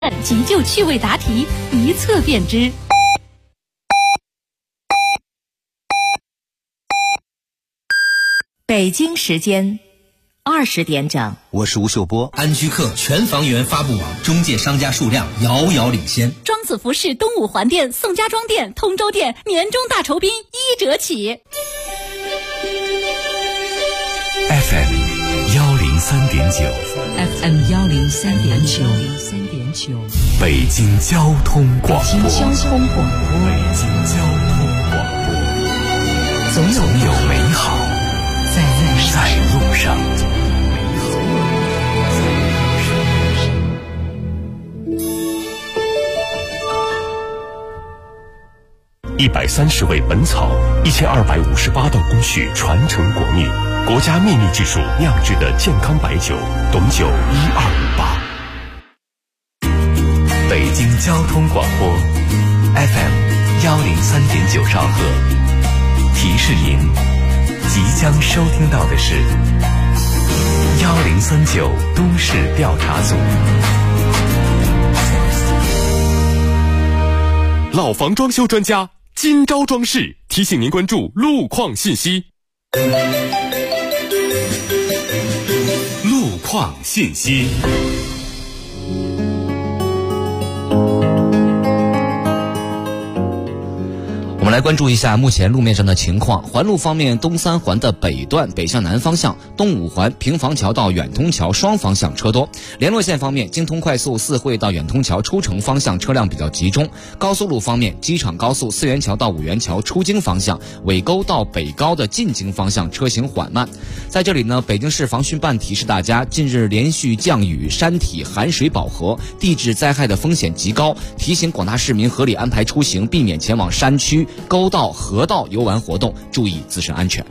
急救趣味答题，一测便知。北京时间20点整， 我是吴秀波。 安居客全房源发布网中介商家数量遥遥领先。 庄子服饰东五环店、宋家庄店、通州店年终大酬宾1折起。 FM 103.9 FM 103.9 北京交通广播。 北京交通广播，总有美好在路上。 130味本草，1258道工序传承国秘，国家秘密技术酿制的健康白酒，董酒1258。北京交通广播 FM 103.9兆赫，提示您即将收听到的是1039都市调查组。老房装修专家今朝装饰提醒您关注路况信息。路况信息。 我们来关注一下目前路面上的情况。环路方面，东三环的北段北向南方向，东五环平房桥到远通桥双方向车多。联络线方面，京通快速四惠到远通桥出城方向车辆比较集中。高速路方面，机场高速四元桥到五元桥出京方向，尾沟到北高的进京方向车行缓慢。在这里呢，北京市防汛办提示大家，近日连续降雨，山体含水饱和，地质灾害的风险极高，提醒广大市民合理安排出行，避免前往山区、沟道、河道游玩活动，注意自身安全。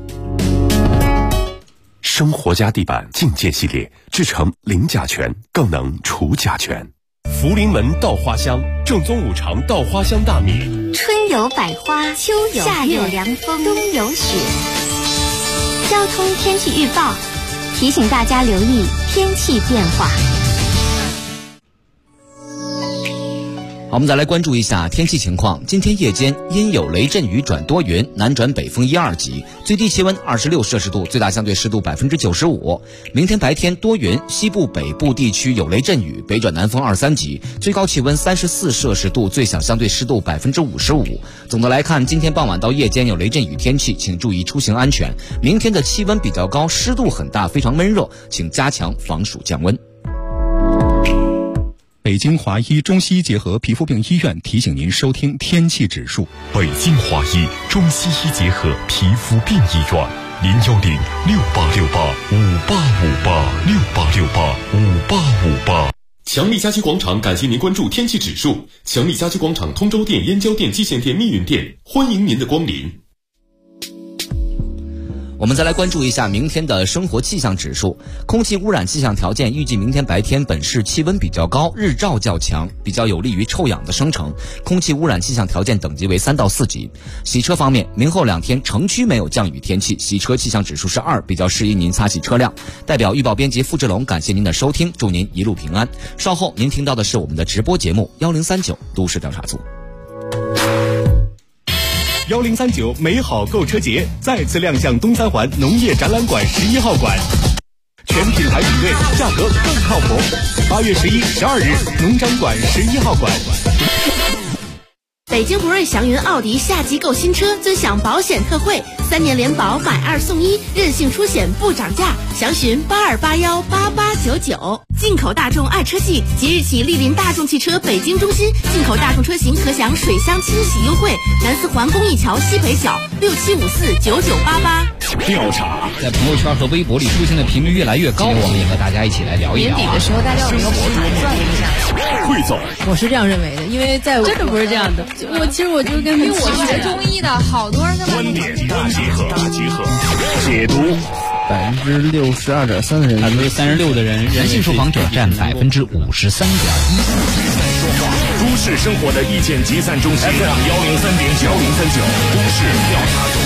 生活家地板净件系列制成零甲醛，更能除甲醛。福临门稻花香，正宗五常稻花香大米。 春有百花，秋有夏有凉风，冬有雪。交通天气预报提醒大家留意天气变化。 好，我们再来关注一下天气情况。今天夜间阴有雷阵雨转多云，南转北风1、2级，最低气温26摄氏度，最大相对湿度95%。明天白天多云，西部北部地区有雷阵雨，北转南风2、3级，最高气温34摄氏度，最小相对湿度55%。总的来看，今天傍晚到夜间有雷阵雨天气，请注意出行安全。明天的气温比较高，湿度很大，非常闷热，请加强防暑降温。 北京华医中西医结合皮肤病医院提醒您收听天气指数。 北京华医中西医结合皮肤病医院，010-6868-5858，6858-5858。强力家居广场感谢您关注天气指数。强力家居广场通州店、燕郊店、蓟县店、密云店，欢迎您的光临。 我们再来关注一下明天的生活气象指数。空气污染气象条件预计明天白天本市气温比较高，日照较强，比较有利于臭氧的生成，空气污染气象条件等级为3到4级。洗车方面，明后2天城区没有降雨天气，洗车气象指数是2，比较适宜您擦洗车辆。代表预报编辑付志龙感谢您的收听，祝您一路平安。稍后您听到的是我们的直播节目1039都市调查组。 1039美好购车节再次亮相东三环农业展览馆11号馆，全品牌比对，价格更靠谱。8月11、12日，农展馆11号馆。 北京博瑞祥云奥迪夏季购新车尊享保险特惠，3年联保买2送1，任性出险不涨价，详询82818899。进口大众爱车季即日起莅临大众汽车北京中心，进口大众车型可享水箱清洗优惠，南四环公益桥西北角67549988。 调查在朋友圈和微博里出现的频率越来越高，我们也和大家一起来聊一聊。 年底的时候，大家有一个博主转一下。 汇总， 我是这样认为的，因为在真的不是这样的。其实我就跟因为我学中医的，好多人跟观点大集合，解读。 62.3%的人 ，36%的人，人性受访者占53.1%。 都市生活的意见集散中心 FM 103.9都市调查组。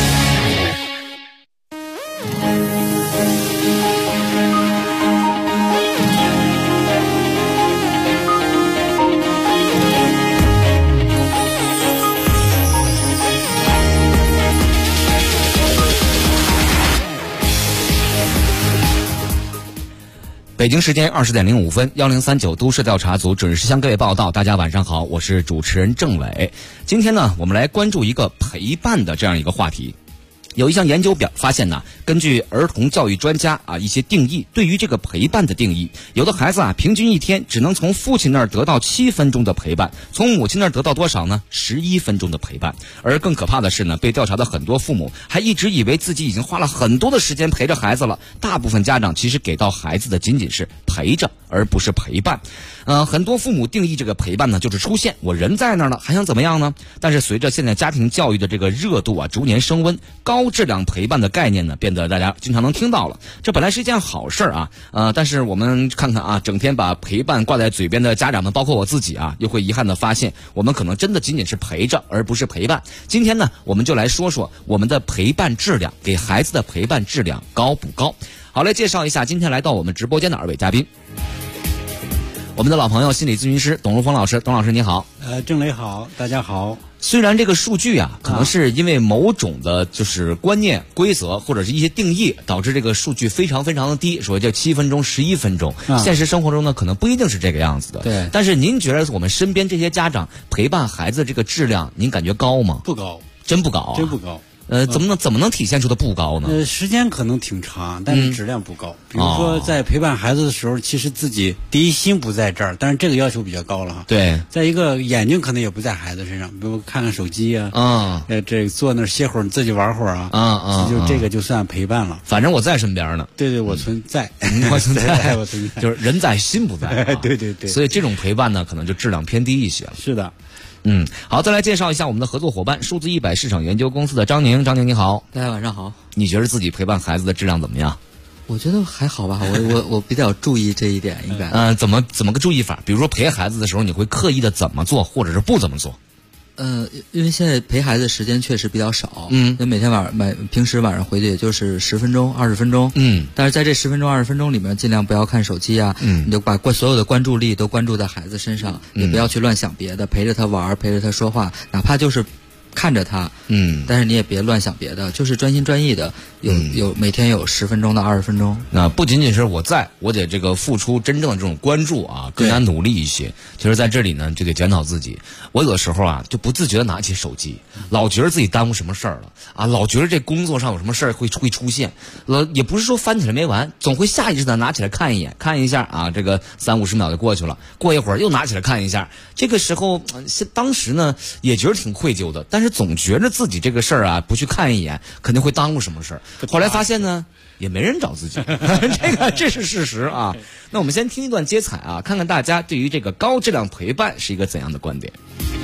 北京时间20点05分，1039都市调查组准时向各位报道。大家晚上好，我是主持人郑伟。今天呢，我们来关注一个陪伴的这样一个话题。有一项研究发现呢，根据儿童教育专家一些定义，对于这个陪伴的定义，有的孩子平均一天只能从父亲那儿得到7分钟的陪伴，从母亲那儿得到多少呢？11分钟的陪伴。而更可怕的是呢，被调查的很多父母还一直以为自己已经花了很多的时间陪着孩子了。大部分家长其实给到孩子的仅仅是陪着，而不是陪伴。很多父母定义这个陪伴呢，就是出现，我人在那儿了，还想怎么样呢？但是随着现在家庭教育的这个热度逐年升温，高质量陪伴的概念呢，变得大家经常能听到了。这本来是一件好事但是我们看看整天把陪伴挂在嘴边的家长们，包括我自己又会遗憾的发现，我们可能真的仅仅是陪着，而不是陪伴。今天呢，我们就来说说我们的陪伴质量，给孩子的陪伴质量高不高？好，来介绍一下今天来到我们直播间的2位嘉宾。我们的老朋友心理咨询师董如峰老师，董老师你好。 郑磊好，大家好。 虽然这个数据可能是因为某种的就是观念规则或者是一些定义导致这个数据非常非常的低，说这7分钟11分钟，现实生活中呢可能不一定是这个样子的。 对。 但是您觉得我们身边这些家长陪伴孩子这个质量您感觉高吗？ 不高。 真不高真不高。 怎么能体现出的不高呢？ 时间可能挺长，但是质量不高。比如说在陪伴孩子的时候，其实自己第一心不在这儿，但是这个要求比较高了哈。 对。 再一个眼睛可能也不在孩子身上，比如看看手机这坐那儿歇会儿，你自己玩会儿就这个就算陪伴了。 反正我在身边呢。 对对，我存在， 我存在， 我存在， 就是人在心不在。 对对对。 所以这种陪伴呢，可能就质量偏低一些了。 是的。 好，再来介绍一下我们的合作伙伴数字100市场研究公司的张宁。张宁你好。 大家晚上好。 你觉得自己陪伴孩子的质量怎么样？ 我觉得还好吧，我比较注意这一点，应该。 怎么个注意法？比如说陪孩子的时候，你会刻意的怎么做，或者是不怎么做？ 因为现在陪孩子时间确实比较少，那每天平时晚上回去也就是10分钟、20分钟，但是在这10分钟、20分钟里面，尽量不要看手机你就把所有的关注力都关注在孩子身上，也不要去乱想别的，陪着他玩，陪着他说话，哪怕就是看着他，但是你也别乱想别的，就是专心专意的，有每天有10分钟到20分钟。 那不仅仅是我得这个付出真正的这种关注更加努力一些。其实在这里呢，就得检讨自己。我有的时候就不自觉的拿起手机，老觉得自己耽误什么事儿了老觉得这工作上有什么事儿会出现，也不是说翻起来没完，总会下意识的拿起来看一眼，看一下这个30-50秒就过去了，过一会儿又拿起来看一下。这个时候当时呢也觉得挺愧疚的，但是总觉着自己这个事儿不去看一眼肯定会耽误什么事儿。后来发现呢也没人找自己这是事实那我们先听一段接彩看看大家对于这个高质量陪伴是一个怎样的观点。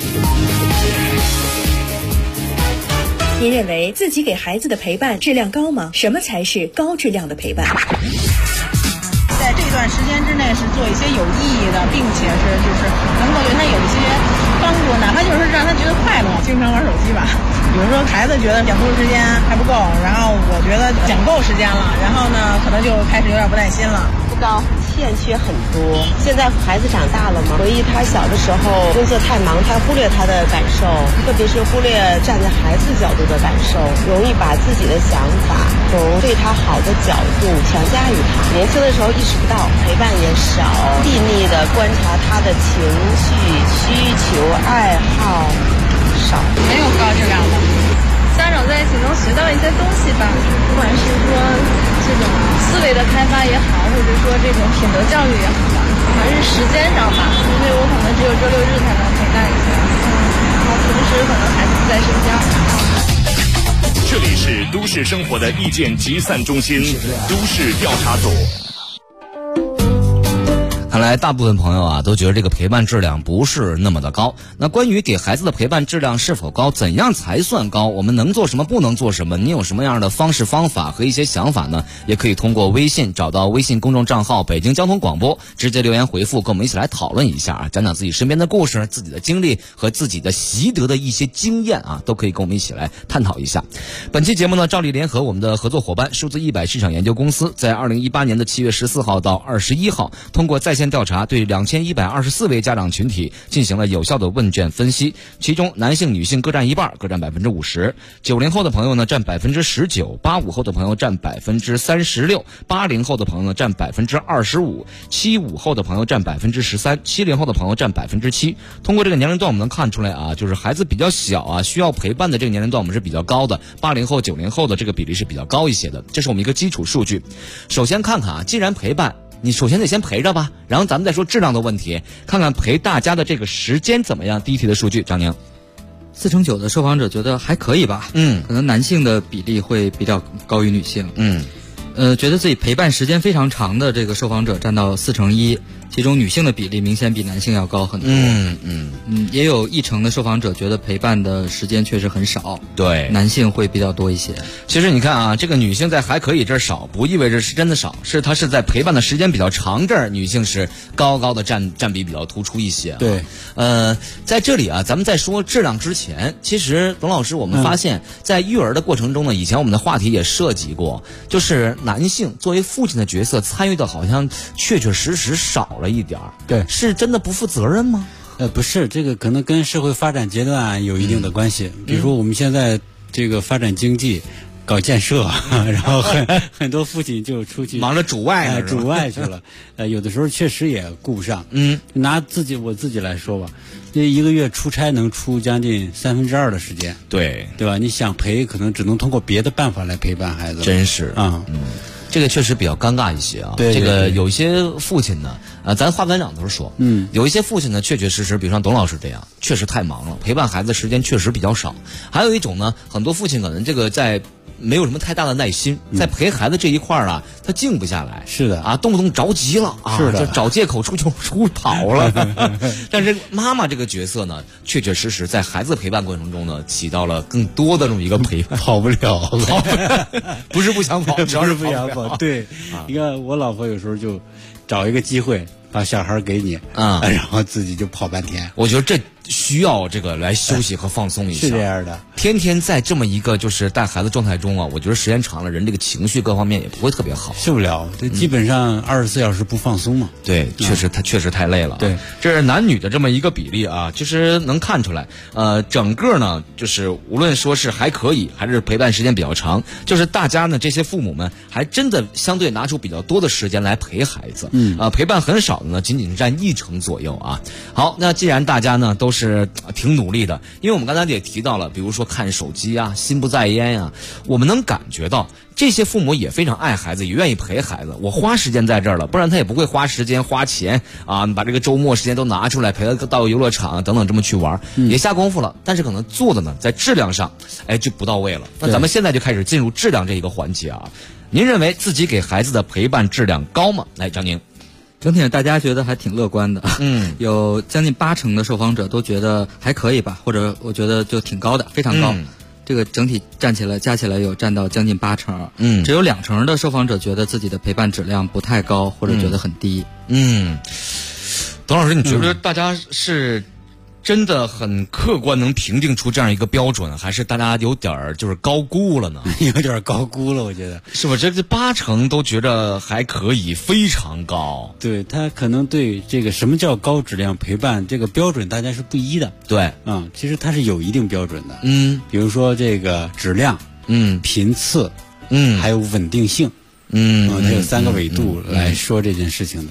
您认为自己给孩子的陪伴质量高吗？什么才是高质量的陪伴？ 在这段时间之内是做一些有意义的，并且是就是能够对他有一些帮助，哪怕就是让他觉得快乐。经常玩手机吧，比如说孩子觉得讲故事时间还不够，然后我觉得讲够时间了，然后呢可能就开始有点不耐心了。 不高，欠缺很多。现在孩子长大了嘛，回忆他小的时候工作太忙，他忽略他的感受，特别是忽略站在孩子角度的感受，容易把自己的想法从对他好的角度强加于他。年轻的时候意识不到，陪伴也少，细腻的观察他的情绪、需求、爱好少， 没有高质量的。家长在一起能学到一些东西吧，不管是说这种思维的开发也好，或者说这种品德教育也好吧，还是时间上吧，因为我可能只有周6日才能陪伴一下，然后平时可能孩子不在身边。 这里是都市生活的意见集散中心，都市调查组。 看来大部分朋友都觉得这个陪伴质量不是那么的高。那关于给孩子的陪伴质量是否高，怎样才算高，我们能做什么，不能做什么，你有什么样的方式方法和一些想法呢？也可以通过微信找到微信公众账号北京交通广播，直接留言回复，跟我们一起来讨论一下讲讲自己身边的故事、自己的经历和自己的习得的一些经验都可以跟我们一起来探讨一下。本期节目呢，照例联合我们的合作伙伴数字100市场研究公司，在2018年的7月14号到21号，通过在线线调查，对2124位家长群体进行了有效的问卷分析，其中男性、女性各占一半，各占50%。90后的朋友呢占19%，85后的朋友占36%，80后的朋友呢占25%，75后的朋友占13%，70后的朋友占7%。通过这个年龄段，我们能看出来啊，就是孩子比较小啊，需要陪伴的这个年龄段我们是比较高的，80后、90后的这个比例是比较高一些的，这是我们一个基础数据。首先看看啊，既然陪伴，你首先得先陪着吧，然后咱们再说质量的问题，看看陪大家的这个时间怎么样。第一题的数据，张宁 ，49%的受访者觉得还可以吧，可能男性的比例会比较高于女性，觉得自己陪伴时间非常长的这个受访者占到1/4，其中女性的比例明显比男性要高很多。也有1成的受访者觉得陪伴的时间确实很少， 对， 男性会比较多一些。 其实你看啊，这个女性在还可以这儿少，不意味着是真的少，是她是在陪伴的时间比较长这儿，女性是高的占比比较突出一些。 对， 在这里啊，咱们在说质量之前，其实董老师，我们发现，在育儿的过程中呢，以前我们的话题也涉及过，就是男性作为父亲的角色参与的好像确实少了一点儿。 对， 是真的不负责任吗？ 不是，这个可能跟社会发展阶段有一定的关系。比如说我们现在这个发展经济，搞建设，然后很多父亲就出去忙着主外去了。有的时候确实也顾不上。拿我自己来说吧，这一个月出差能出将近2/3的时间。对吧？你想陪，可能只能通过别的办法来陪伴孩子。 真是这个确实比较尴尬一些啊。 对， 这个有一些父亲呢，咱话班长都是说，有一些父亲呢，确实，比如像董老师这样，确实太忙了，陪伴孩子时间确实比较少。还有一种呢，很多父亲可能这个在没有什么太大的耐心，在陪孩子这一块啊，他静不下来。 是的啊，动不动着急了啊， 是的， 就找借口出跑了。但是妈妈这个角色呢，确实在孩子陪伴过程中呢，起到了更多的这么一个陪伴。 跑不了， 不是不想跑，主要是不想跑。对，你看我老婆有时候就找一个机会把小孩给你然后自己就跑半天。 我觉得这需要这个来休息和放松一下。 是这样的， 天天在这么一个就是带孩子状态中啊，我觉得时间长了，人这个情绪各方面也不会特别好， 受不了。这基本上24小时不放松嘛。 对，确实太累了。 对， 这是男女的这么一个比例啊，其实能看出来。整个呢，就是无论说是还可以，还是陪伴时间比较长，就是大家呢这些父母们还真的相对拿出比较多的时间来陪孩子。陪伴很少的呢，仅仅占1成左右啊。好，那既然大家呢都是挺努力的，因为我们刚才也提到了，比如说看手机啊，心不在焉啊，我们能感觉到这些父母也非常爱孩子，也愿意陪孩子。我花时间在这儿了，不然他也不会花时间花钱啊，把这个周末时间都拿出来陪他到游乐场等等这么去玩，也下功夫了。但是可能做的呢，在质量上，就不到位了。那咱们现在就开始进入质量这一个环节啊。您认为自己给孩子的陪伴质量高吗？来，张宁。 整体大家觉得还挺乐观的，有将近80%的受访者都觉得还可以吧，或者我觉得就挺高的，非常高。这个整体加起来有占到将近80%，只有2成的受访者觉得自己的陪伴质量不太高，或者觉得很低。 董老师，你觉得大家是真的很客观能评定出这样一个标准，还是大家有点就是高估了呢？ 有点高估了，我觉得是吧？这80%都觉得还可以，非常高。 对，他可能对这个什么叫高质量陪伴这个标准大家是不一的。 对， 其实它是有一定标准的。比如说这个质量，频次，还有稳定性，它有3个维度来说这件事情的。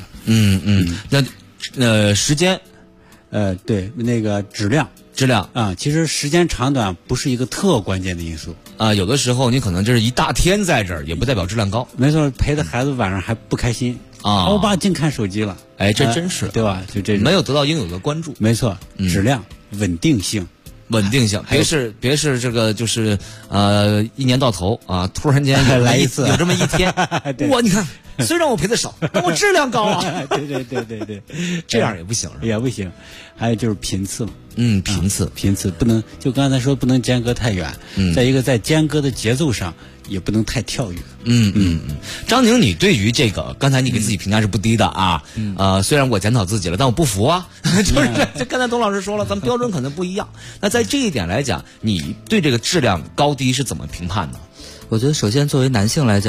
那时间。 对，那个质量其实时间长短不是一个特关键的因素啊。有的时候你可能就是一大天在这儿，也不代表质量高。 没错，陪着孩子晚上还不开心啊，我爸净看手机了。 这真是对吧？就这种没有得到应有的关注。 没错，质量、稳定性，别是这个就是1年到头啊，突然间来一次， 有这么一天，你看。虽然我陪的少，但我质量高啊！ 对， 这样也不行， 也不行。还有就是频次嘛，频次不能就刚才说不能间隔太远。再一个，在间隔的节奏上也不能太跳跃。 张宁，你对于这个刚才你给自己评价是不低的啊。虽然我检讨自己了，但我不服啊。就是刚才董老师说了，咱们标准可能不一样。那在这一点来讲，你对这个质量高低是怎么评判的？ 我觉得首先作为男性来讲，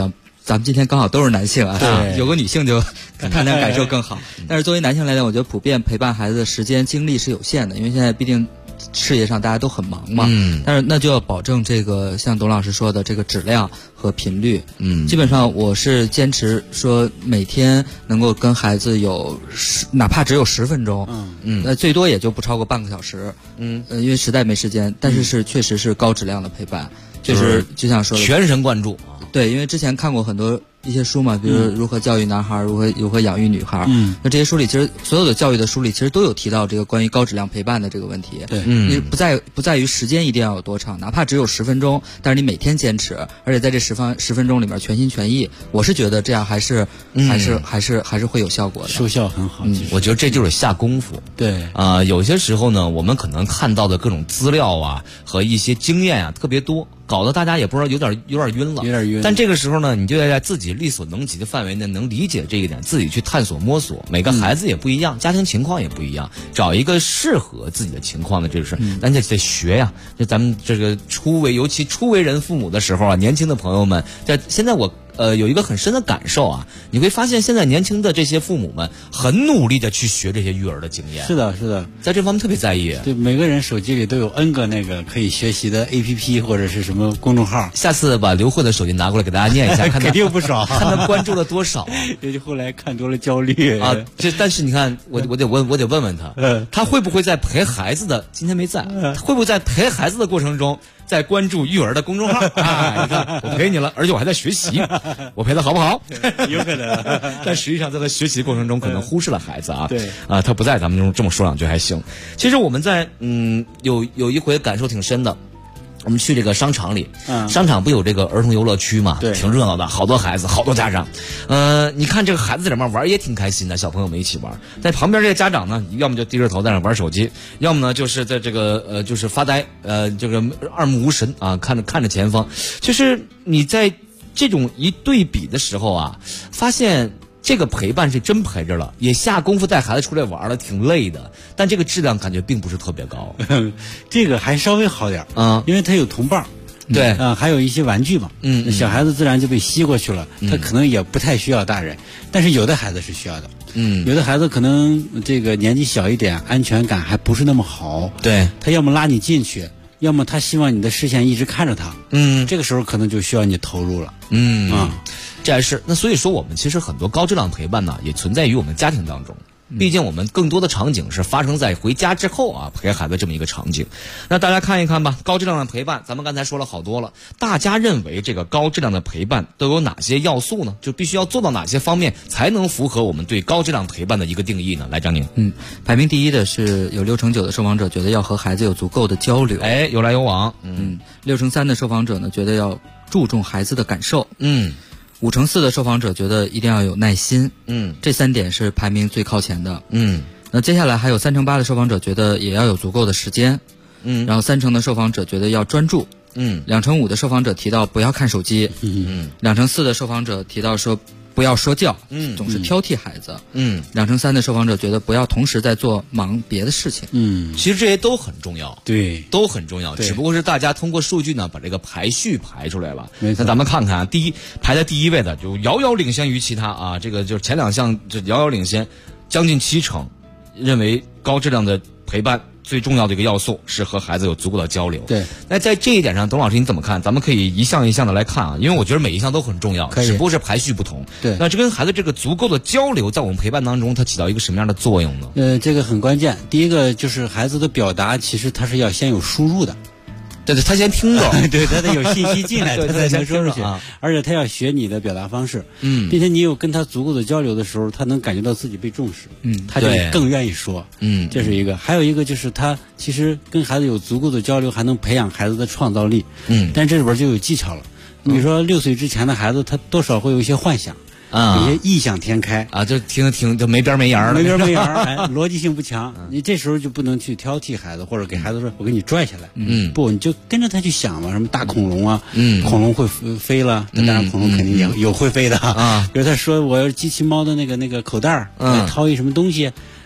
咱们今天刚好都是男性啊，有个女性就看那感受更好。但是作为男性来讲，我觉得普遍陪伴孩子的时间精力是有限的，因为现在毕竟事业上大家都很忙嘛。但是那就要保证这个像董老师说的这个质量和频率。基本上我是坚持说每天能够跟孩子有哪怕只有10分钟，最多也就不超过半个小时。因为实在没时间，但是确实是高质量的陪伴，就是就像说的全神贯注。 对，因为之前看过很多一些书嘛，比如如何教育男孩，如何养育女孩。那这些书里其实所有的教育的书里其实都有提到这个关于高质量陪伴的这个问题。 对， 你不在于时间一定要有多长，哪怕只有10分钟，但是你每天坚持，而且在这10分钟里面全心全意，我是觉得这样还是会有效果的， 收效很好。 我觉得这就是下功夫。 对有些时候呢，我们可能看到的各种资料啊和一些经验啊特别多，搞得大家也不知道有点晕了， 有点晕。 但这个时候呢，你就要在自己力所能及的范围内能理解这一点，自己去探索摸索。每个孩子也不一样，家庭情况也不一样，找一个适合自己的情况的这个事，咱得学呀。就咱们这个尤其初为人父母的时候啊，年轻的朋友们，现在我有一个很深的感受啊，你会发现现在年轻的这些父母们很努力的去学这些育儿的经验。 是的， 在这方面特别在意。 对，每个人手机里都有 N 个那个可以学习的 APP 或者是什么公众号。 下次把刘慧的手机拿过来给大家念一下，看肯定不少， 看他关注了多少。 也就后来看多了焦虑啊。但是你看，我得问问他，他会不会在陪孩子的今天没在，会不会在陪孩子的过程中在关注育儿的公众号啊？你看，我陪你了，而且我还在学习，我陪的好不好？ 有可能， 但实际上在他学习过程中可能忽视了孩子啊。 对啊，他不在，咱们这么说两句还行。其实我们在有一回感受挺深的。我们去这个商场里，商场不有这个儿童游乐区嘛，挺热闹的，好多孩子，好多家长。你看这个孩子在里面玩也挺开心的，小朋友们一起玩。在旁边这个家长呢，要么就低着头在那玩手机，要么呢就是在这个就是发呆，这个二目无神啊，看着前方。就是你在这种一对比的时候啊，发现这个陪伴是真陪着了，也下功夫带孩子出来玩了，挺累的，但这个质量感觉并不是特别高。 这个还稍微好点啊，因为他有同伴。 对还有一些玩具嘛，小孩子自然就被吸过去了，他可能也不太需要大人，但是有的孩子是需要的。有的孩子可能这个年纪小一点，安全感还不是那么好， 对， 他要么拉你进去，要么他希望你的视线一直看着他，这个时候可能就需要你投入了。 这还是那所以说我们其实很多高质量陪伴呢，也存在于我们家庭当中。毕竟我们更多的场景是发生在回家之后啊，陪孩子这么一个场景。那大家看一看吧，高质量的陪伴，咱们刚才说了好多了。大家认为这个高质量的陪伴都有哪些要素呢？就必须要做到哪些方面才能符合我们对高质量陪伴的一个定义呢？来，张宁。 排名第一的是有69%的受访者觉得要和孩子有足够的交流， 有来有往。 63%的受访者呢觉得要注重孩子的感受。5%的受访者觉得一定要有耐心。这3点是排名最靠前的。那接下来还有3%-8%的受访者觉得也要有足够的时间。然后3%的受访者觉得要专注。2%-5%的受访者提到不要看手机。2%-4%的受访者提到说不要说教，总是挑剔孩子。2%-3%的受访者觉得不要同时在做忙别的事情。 其实这些都很重要， 对， 都很重要。只不过是大家通过数据呢，把这个排序排出来了。那咱们看看啊，排在第一位的就遥遥领先于其他啊，这个就是前2项就遥遥领先，将近70%认为高质量的陪伴最重要的一个要素是和孩子有足够的交流。 对， 那在这一点上，董老师你怎么看？咱们可以一项一项的来看啊，因为我觉得每一项都很重要，只不过是排序不同。 对， 那这跟孩子这个足够的交流，在我们陪伴当中，它起到一个什么样的作用呢？ 这个很关键。第一个就是孩子的表达，其实他是要先有输入的。 对，他先听着， 对，他得有信息进来，他才能说出去。而且他要学你的表达方式，并且你有跟他足够的交流的时候，他能感觉到自己被重视，他就更愿意说。这是一个。还有一个就是他其实跟孩子有足够的交流，还能培养孩子的创造力。但这里边就有技巧了。你比如说6岁之前的孩子，他多少会有一些幻想。有些异想天开就听就没边没沿儿了， 逻辑性不强。你这时候就不能去挑剔孩子，或者给孩子说我给你拽下来。不，你就跟着他去想嘛，什么大恐龙啊，恐龙会飞了，当然恐龙肯定有会飞的啊。比如他说我要机器猫的那个口袋掏一什么东西，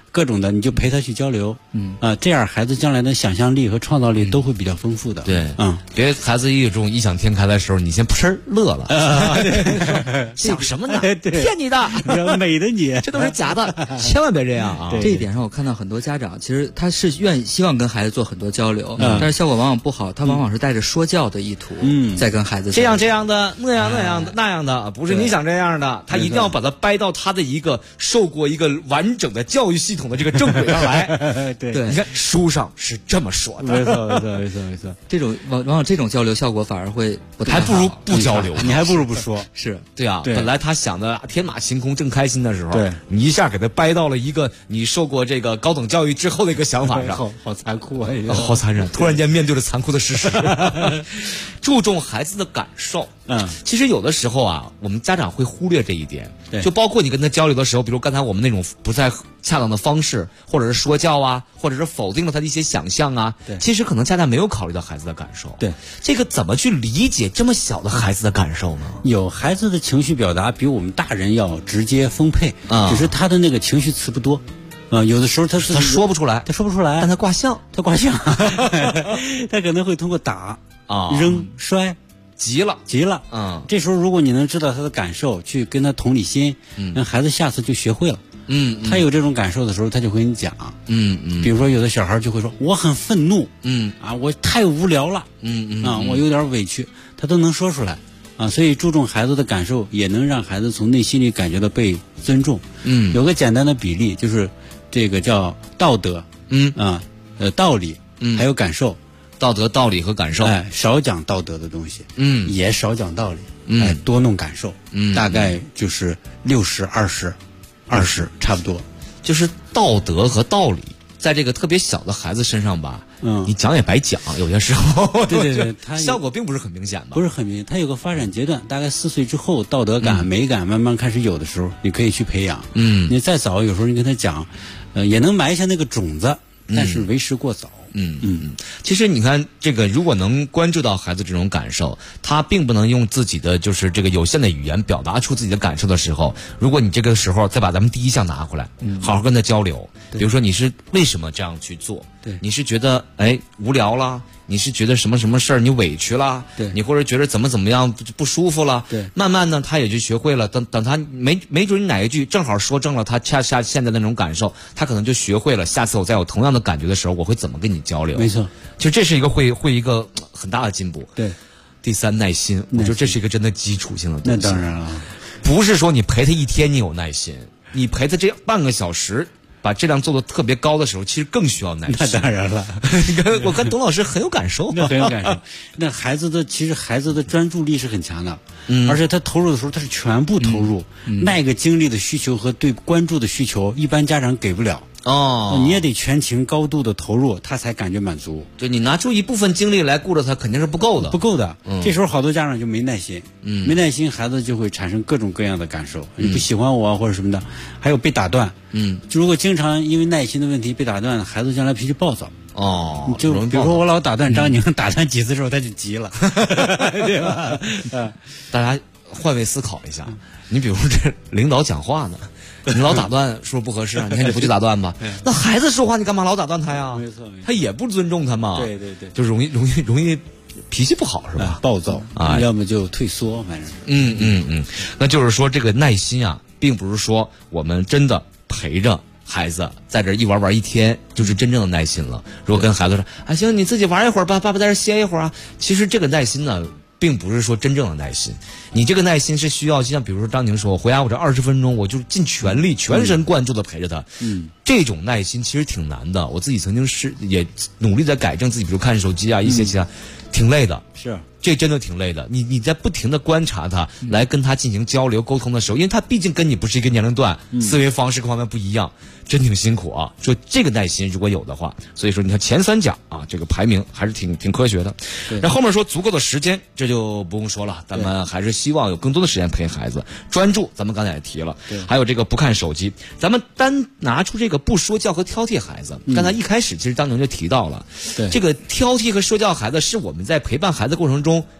各种的，你就陪他去交流，这样孩子将来的想象力和创造力都会比较丰富的。 对，别孩子一有这种异想天开的时候，你先噗乐了，想什么呢？骗你的， 美的你， 这都是假的，千万别这样啊！ 这一点上，我看到很多家长其实他是希望跟孩子做很多交流，但是效果往往不好，他往往是带着说教的意图，在跟孩子这样的，那样的，不是你想这样的，他一定要把它掰到他的一个受过一个完整的教育系统的这个正轨上来。 对， 你看书上是这么说的， 没错。 这种往往这种交流效果反而会不太好， 还不如不交流， 你还不如不说。 是对啊，本来他想的天马行空正开心的时候，你一下给他掰到了一个你受过这个高等教育之后的一个想法上， 好残酷啊！ 好残忍！突然间面对了残酷的事实。注重孩子的感受，其实有的时候啊，我们家长会忽略这一点，就包括你跟他交流的时候，比如刚才我们那种不太恰当的方式，或者是说教啊，或者是否定了他的一些想象啊，其实可能家长没有考虑到孩子的感受。 对， 这个怎么去理解这么小的孩子的感受呢？ 有孩子的情绪表达比我们大人要直接丰沛，只是他的那个情绪词不多。有的时候他说不出来，但他卦象， 他可能会通过打扔摔急了， 这时候如果你能知道他的感受，去跟他同理心，那孩子下次就学会了。他有这种感受的时候，他就会跟你讲。比如说有的小孩就会说我很愤怒，我太无聊了，我有点委屈，他都能说出来。所以注重孩子的感受，也能让孩子从内心里感觉到被尊重。有个简单的比例，就是这个叫道德，道理，还有感受。 道德、道理和感受， 少讲道德的东西，也少讲道理，多弄感受，大概就是60-20，差不多。 就是道德和道理，在这个特别小的孩子身上吧，你讲也白讲，有些时候， 对，它效果并不是很明显吧？ 不是很明显，它有个发展阶段，大概4岁之后，道德感、美感慢慢开始有的时候，你可以去培养。你再早，有时候你跟他讲，也能埋下那个种子，但是为时过早。 其实你看，这个如果能关注到孩子这种感受，他并不能用自己的就是这个有限的语言表达出自己的感受的时候，如果你这个时候再把咱们第一项拿回来，好好跟他交流，比如说你是为什么这样去做？你是觉得无聊了？你是觉得什么事儿你委屈了？你或者觉得怎么样不舒服了？慢慢呢，他也就学会了。等他没准你哪一句正好说正了他恰现在那种感受，他可能就学会了。下次我再有同样的感觉的时候，我会怎么跟你交流？ 没错， 其实这是一个会一个很大的进步。 对， 第3，耐心，我觉得这是一个真的基础性的东西。 那当然了， 不是说你陪他1天你有耐心，你陪他这半个小时。把质量做得特别高的时候，其实更需要耐心。 那当然了， 我看董老师很有感受， 很有感受。那孩子的专注力是很强的，而且他投入的时候他是全部投入，那个精力的需求和对关注的需求，一般家长给不了。你也得全情高度的投入，他才感觉满足。 对，你拿出一部分精力来顾着他，肯定是不够的。 这时候好多家长就没耐心，没耐心，孩子就会产生各种各样的感受，你不喜欢我或者什么的，还有被打断。如果经常因为耐心的问题被打断，孩子将来脾气暴躁。就比如说我老打断张宁，打断几次之后他就急了，对吧？ 大家换位思考一下，你比如这领导讲话呢。你老打断是不是不合适啊？你看你不去打断吧，那孩子说话你干嘛老打断他呀？ 没错， 他也不尊重他嘛。 对， 就容易脾气不好是吧？ 暴躁啊，要么就退缩，反正那就是说这个耐心啊，并不是说我们真的陪着孩子在这一玩1天就是真正的耐心了。如果跟孩子说行，你自己玩一会儿吧，爸爸在这歇一会儿啊，其实这个耐心呢。并不是说真正的耐心，你这个耐心是需要，就像比如说张宁说，我回家我这20分钟，我就尽全力、全神贯注的陪着他。这种耐心其实挺难的。我自己曾经也努力在改正自己，比如看手机啊，一些其他，挺累的。 是， 这真的挺累的。你在不停的观察他，来跟他进行交流沟通的时候，因为他毕竟跟你不是一个年龄段，思维方式各方面不一样，真挺辛苦啊。说这个耐心如果有的话，所以说你看前3讲啊，这个排名还是挺科学的。那后面说足够的时间，这就不用说了，咱们还是希望有更多的时间陪孩子，专注。咱们刚才也提了，还有这个不看手机。咱们单拿出这个不说教和挑剔孩子，刚才一开始其实张宁就提到了，这个挑剔和说教孩子是我们在陪伴孩子过程中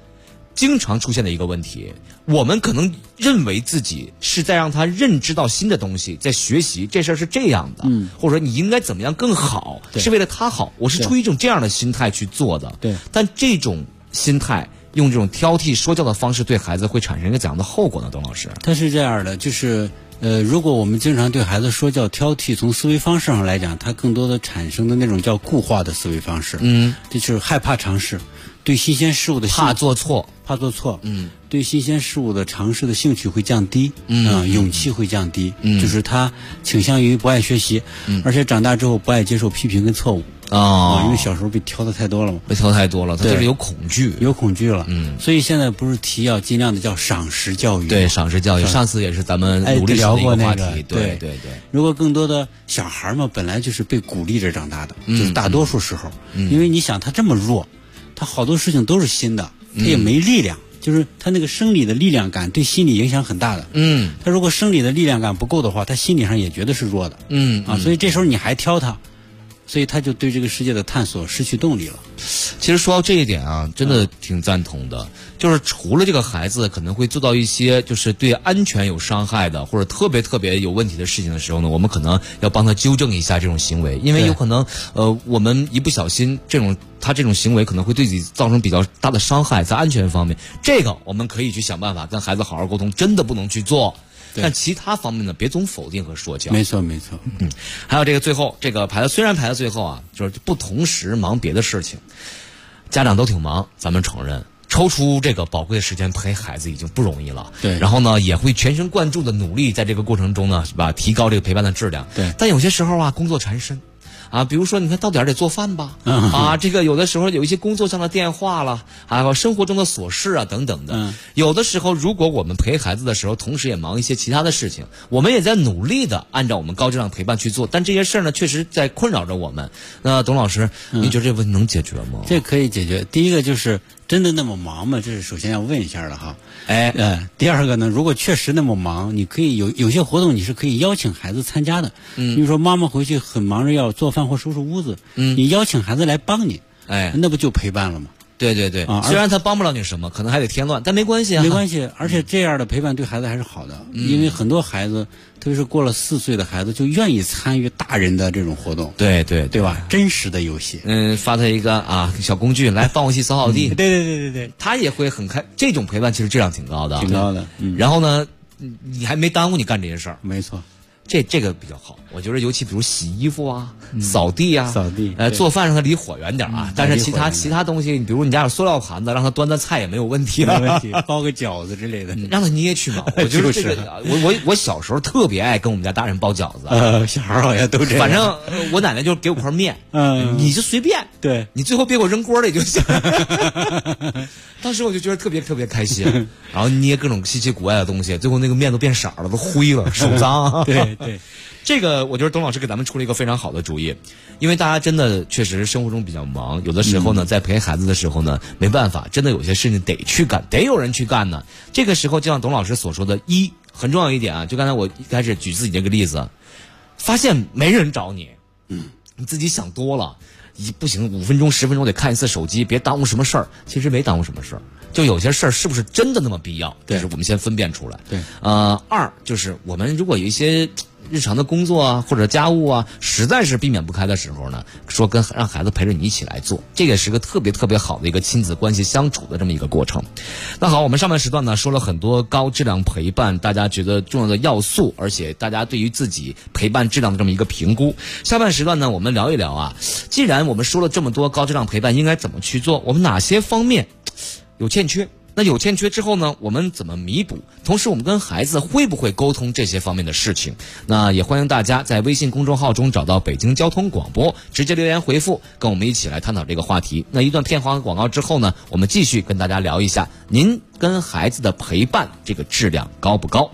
经常出现的一个问题，我们可能认为自己是在让他认知到新的东西，在学习这事儿是这样的，或者说你应该怎么样更好，是为了他好，我是出于一种这样的心态去做的。 对， 但这种心态用这种挑剔说教的方式对孩子会产生一个怎样的后果呢？董老师， 他是这样的，就是如果我们经常对孩子说教挑剔，从思维方式上来讲，他更多的产生的那种叫固化的思维方式，这就是害怕尝试，对新鲜事物的怕做错， 对新鲜事物的尝试的兴趣会降低，勇气会降低，就是他倾向于不爱学习，而且长大之后不爱接受批评跟错误。因为小时候被挑的太多了嘛， 他就是有恐惧了，所以现在不是提要尽量的叫赏识教育， 对，赏识教育，上次也是咱们努力聊过那个， 对。 如果更多的小孩嘛，本来就是被鼓励着长大的，就是大多数时候，因为你想他这么弱，他好多事情都是新的，他也没力量。就是他那个生理的力量感对心理影响很大的，他如果生理的力量感不够的话，他心理上也觉得是弱的，所以这时候你还挑他，所以他就对这个世界的探索失去动力了。 其实说到这一点啊，真的挺赞同的。就是除了这个孩子可能会做到一些就是对安全有伤害的或者特别有问题的事情的时候呢，我们可能要帮他纠正一下这种行为，因为有可能我们一不小心他这种行为可能会对自己造成比较大的伤害，在安全方面，这个我们可以去想办法跟孩子好好沟通，真的不能去做。但其他方面呢，别总否定和说教。 没错。 还有这个最后这个虽然排到最后啊，就是不同时忙别的事情，家长都挺忙，咱们承认。抽出这个宝贵的时间陪孩子已经不容易了， 对。 然后呢，也会全神贯注的努力，在这个过程中呢，是吧？提高这个陪伴的质量， 对。 但有些时候啊，工作缠身。比如说你看到点得做饭吧，这个有的时候有一些工作上的电话了，还有生活中的琐事啊等等的，有的时候如果我们陪孩子的时候，同时也忙一些其他的事情，我们也在努力的按照我们高质量陪伴去做，但这些事儿呢，确实在困扰着我们。那董老师，你觉得这问题能解决吗？ 这可以解决。第一个就是真的那么忙吗？这是首先要问一下的哈。第二个呢，如果确实那么忙，你可以有些活动你是可以邀请孩子参加的。比如说妈妈回去很忙着要做饭或收拾屋子，你邀请孩子来帮你，那不就陪伴了吗？ 对，虽然他帮不了你什么，可能还得添乱，但没关系啊。 没关系，而且这样的陪伴对孩子还是好的，因为很多孩子，特别是过了4岁的孩子，就愿意参与大人的这种活动。 对吧？真实的游戏。 发他一个小工具来帮我一起扫扫地。 对， 他也会很开。这种陪伴其实质量挺高的。 挺高的。 然后呢，你还没耽误你干这些事儿。 没错。 这个比较好，我觉得尤其比如洗衣服啊、扫地啊、做饭让他离火远点啊。但是其他东西，比如你家有塑料盘子，让他端的菜也没有问题。 没问题，包个饺子之类的， 让他捏去嘛。我觉得这个，我小时候特别爱跟我们家大人包饺子。 小孩好像都这样。 反正我奶奶就给我块面，你就随便， 对你最后别给我扔锅里就行。当时我就觉得特别开心，然后捏各种稀奇古怪的东西，最后那个面都变色了，都灰了，手脏。 对， 这个我觉得董老师给咱们出了一个非常好的主意，因为大家真的确实生活中比较忙，有的时候呢，在陪孩子的时候呢，没办法，真的有些事情得去干，得有人去干呢。这个时候就像董老师所说的，很重要一点啊，就刚才我一开始举自己这个例子，发现没人找你，你自己想多了。不行，5分钟10分钟得看一次手机，别耽误什么事儿。其实没耽误什么事儿，就有些事儿是不是真的那么必要？ 对， 是我们先分辨出来。 对， 二就是我们如果有一些日常的工作啊或者家务啊，实在是避免不开的时候呢，说让孩子陪着你一起来做，这也是个特别好的一个亲子关系相处的这么一个过程。那好，我们上半时段呢说了很多高质量陪伴大家觉得重要的要素，而且大家对于自己陪伴质量的这么一个评估。下半时段呢，我们聊一聊啊，既然我们说了这么多高质量陪伴应该怎么去做，我们哪些方面有欠缺？那有欠缺之后呢，我们怎么弥补？同时我们跟孩子会不会沟通这些方面的事情？那也欢迎大家在微信公众号中找到北京交通广播，直接留言回复，跟我们一起来探讨这个话题。那一段片花广告之后呢，我们继续跟大家聊一下您跟孩子的陪伴这个质量高不高。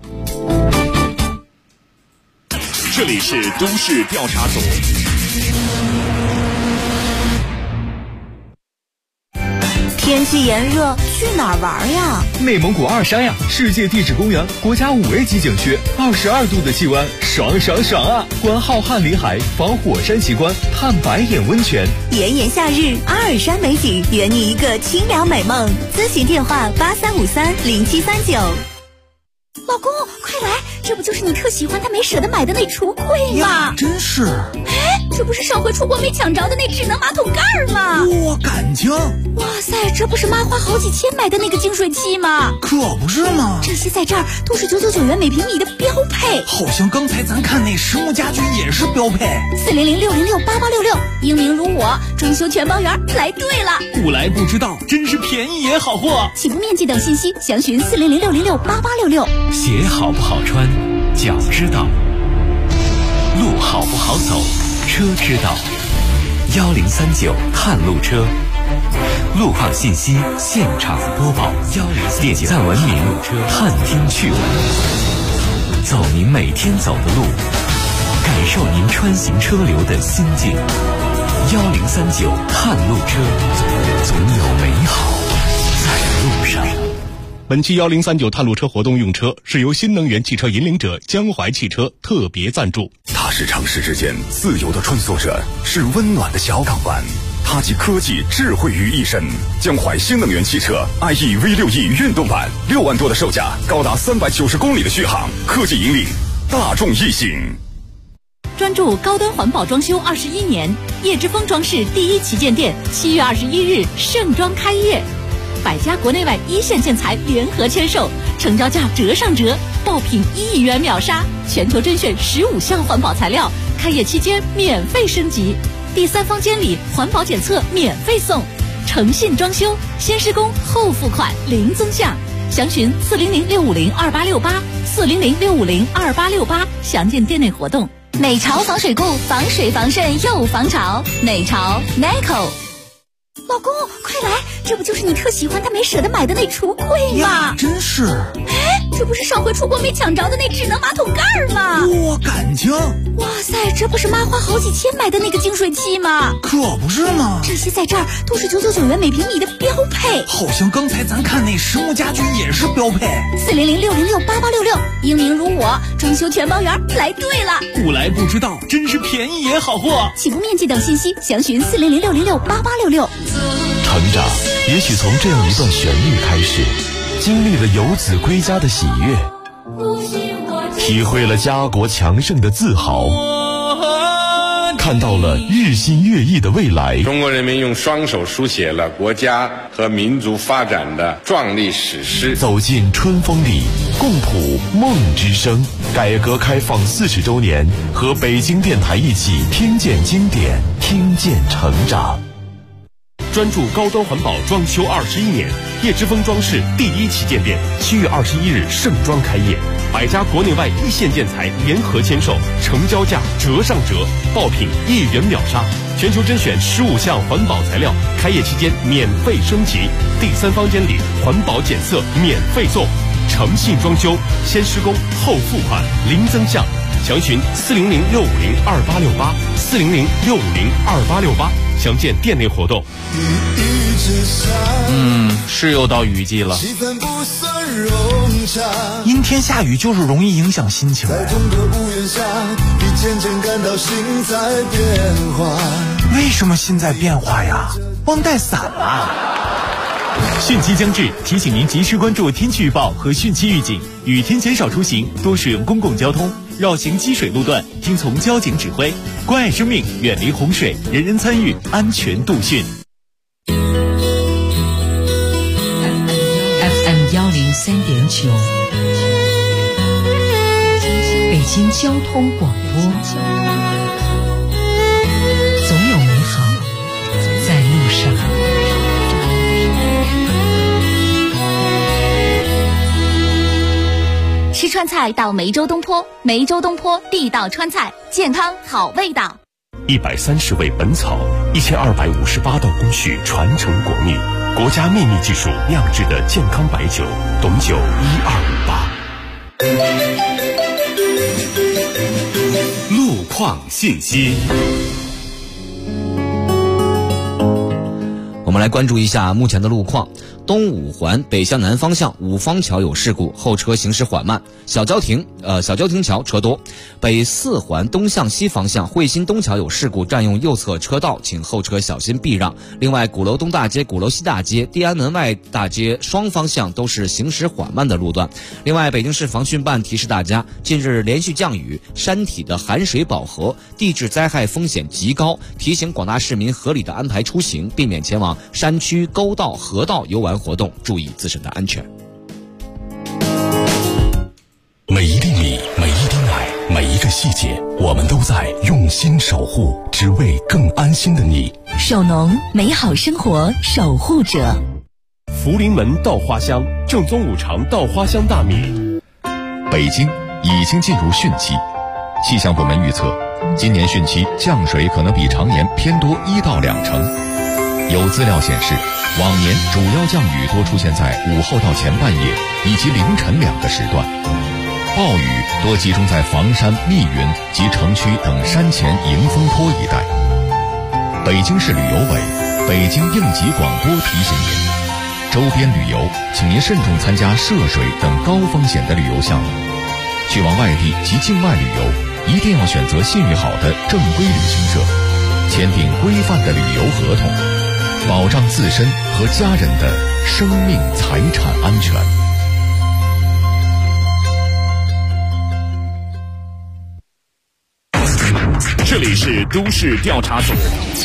这里是都市调查组。 天气炎热，去哪儿玩呀？ 内蒙古二山呀，世界地质公园，国家5A 级景区，22度的气温，爽爽爽啊！观浩瀚林海，访火山奇观，探白眼温泉。 炎炎夏日，阿尔山美景，圆你一个清凉美梦。咨询电话83530739。 老公，快来！这不就是你特喜欢但没舍得买的那橱柜吗？ 真是！ 哎，这不是上回出国没抢着的那智能马桶盖吗？ 我感情！ 哇塞，这不是妈花好几千买的那个净水器吗？ 可不是嘛！ 这些在这儿都是999元每平米的标配。 好像刚才咱看那实木家居也是标配。 400-606-8866，英明如我，装修全包圆，来对了。 不来不知道，真是便宜也好货。 起步面积等信息详询400-606-8866。 鞋好不好穿，脚知道；路好不好走，车知道。1039探路车，路况信息现场播报。点赞文明探听趣闻，走您每天走的路，感受您穿行车流的心境。1039探路车，总有美好在路上。 本期1039探路车活动用车是由新能源汽车引领者江淮汽车特别赞助。 它是城市之间自由的穿梭着，是温暖的小港湾。它集科技智慧于一身。江淮新能源汽车 IE V6E 运动版，6万多的售价，高达390公里的续航，科技引领大众一行。 专注高端环保装修21年，叶之峰装饰第一旗舰店7月21日盛装开业。百家国内外一线建材联合签售，成交价折上折，爆品1亿元秒杀，全球甄选15项环保材料，开业期间免费升级，第3方监理环保检测免费送，诚信装修，先施工后付款零增项，详询400-650-2868，400-650-2868，详见店内活动。美潮防水固，防水防渗又防潮，美潮 Nico。老公，快来！这不就是你特喜欢但没舍得买的那橱柜吗？ 真是！ 哎，这不是上回出国没抢着的那智能马桶盖吗？ 我感情！ 哇塞，这不是妈花好几千买的那个净水器吗？ 可不是嘛！ 这些在这儿都是999元每平米的标配。 好像刚才咱看那实木家居也是标配。 400-606-8866，英明如我，装修全包圆，来对了。 不来不知道，真是便宜也好货。 起步面积等信息详询400-606-8866。 成长也许从这样一段旋律开始，经历了游子归家的喜悦，体会了家国强盛的自豪，看到了日新月异的未来。 中国人民用双手书写了国家和民族发展的壮丽史诗。 走进春风里，共谱梦之声。改革开放40周年，和北京电台一起听见经典，听见成长。 专注高端环保装修21年，叶之峰装饰第一旗舰店7月21日盛装开业，百家国内外一线建材联合签售，成交价折上折，爆品1亿元秒杀，全球甄选15项环保材料，开业期间免费升级，第3方监理环保检测免费送，诚信装修，先施工后付款零增项，详询400-650-2868，400-650-2868，详见店内活动。 是又到雨季了， 阴天下雨就是容易影响心情。为什么心在变化呀？忘带伞了。 汛期将至，提醒您及时关注天气预报和汛期预警，雨天减少出行，多使用公共交通，绕行积水路段，听从交警指挥，关爱生命，远离洪水，人人参与，安全度汛。 FM 103.9，北京交通广播，总有美好在路上。 吃川菜到梅州东坡，梅州东坡地道川菜，健康好味道。 130味本草，1258道工序传承国秘，国家秘密技术酿制的健康白酒，董酒1258。路况信息。 我们们来关注一下目前的路况。东五环北向南方向五方桥有事故，后车行驶缓慢；小郊亭桥车多。北四环东向西方向汇鑫东桥有事故，占用右侧车道，请后车小心避让。另外，鼓楼东大街、鼓楼西大街、地安门外大街双方向都是行驶缓慢的路段。另外，北京市防汛办提示大家，近日连续降雨，山体的含水饱和，地质灾害风险极高，提醒广大市民合理的安排出行，避免前往山区、沟道、河道游玩活动，注意自身的安全。 每一粒米，每一滴奶，每一个细节，我们都在用心守护，只为更安心的你。 守农，美好生活守护者。 福临门稻花香，正宗五常稻花香大米。 北京已经进入汛期，气象部门预测，今年汛期降水可能比常年偏多1到2成。有资料显示，往年主要降雨多出现在午后到前半夜以及凌晨2个时段，暴雨多集中在房山、密云及城区等山前迎风坡一带。北京市旅游委、北京应急广播提醒您，周边旅游请您慎重参加涉水等高风险的旅游项目。去往外地及境外旅游，一定要选择信誉好的正规旅行社，签订规范的旅游合同，保障自身和家人的生命财产安全。 这里是都市调查组。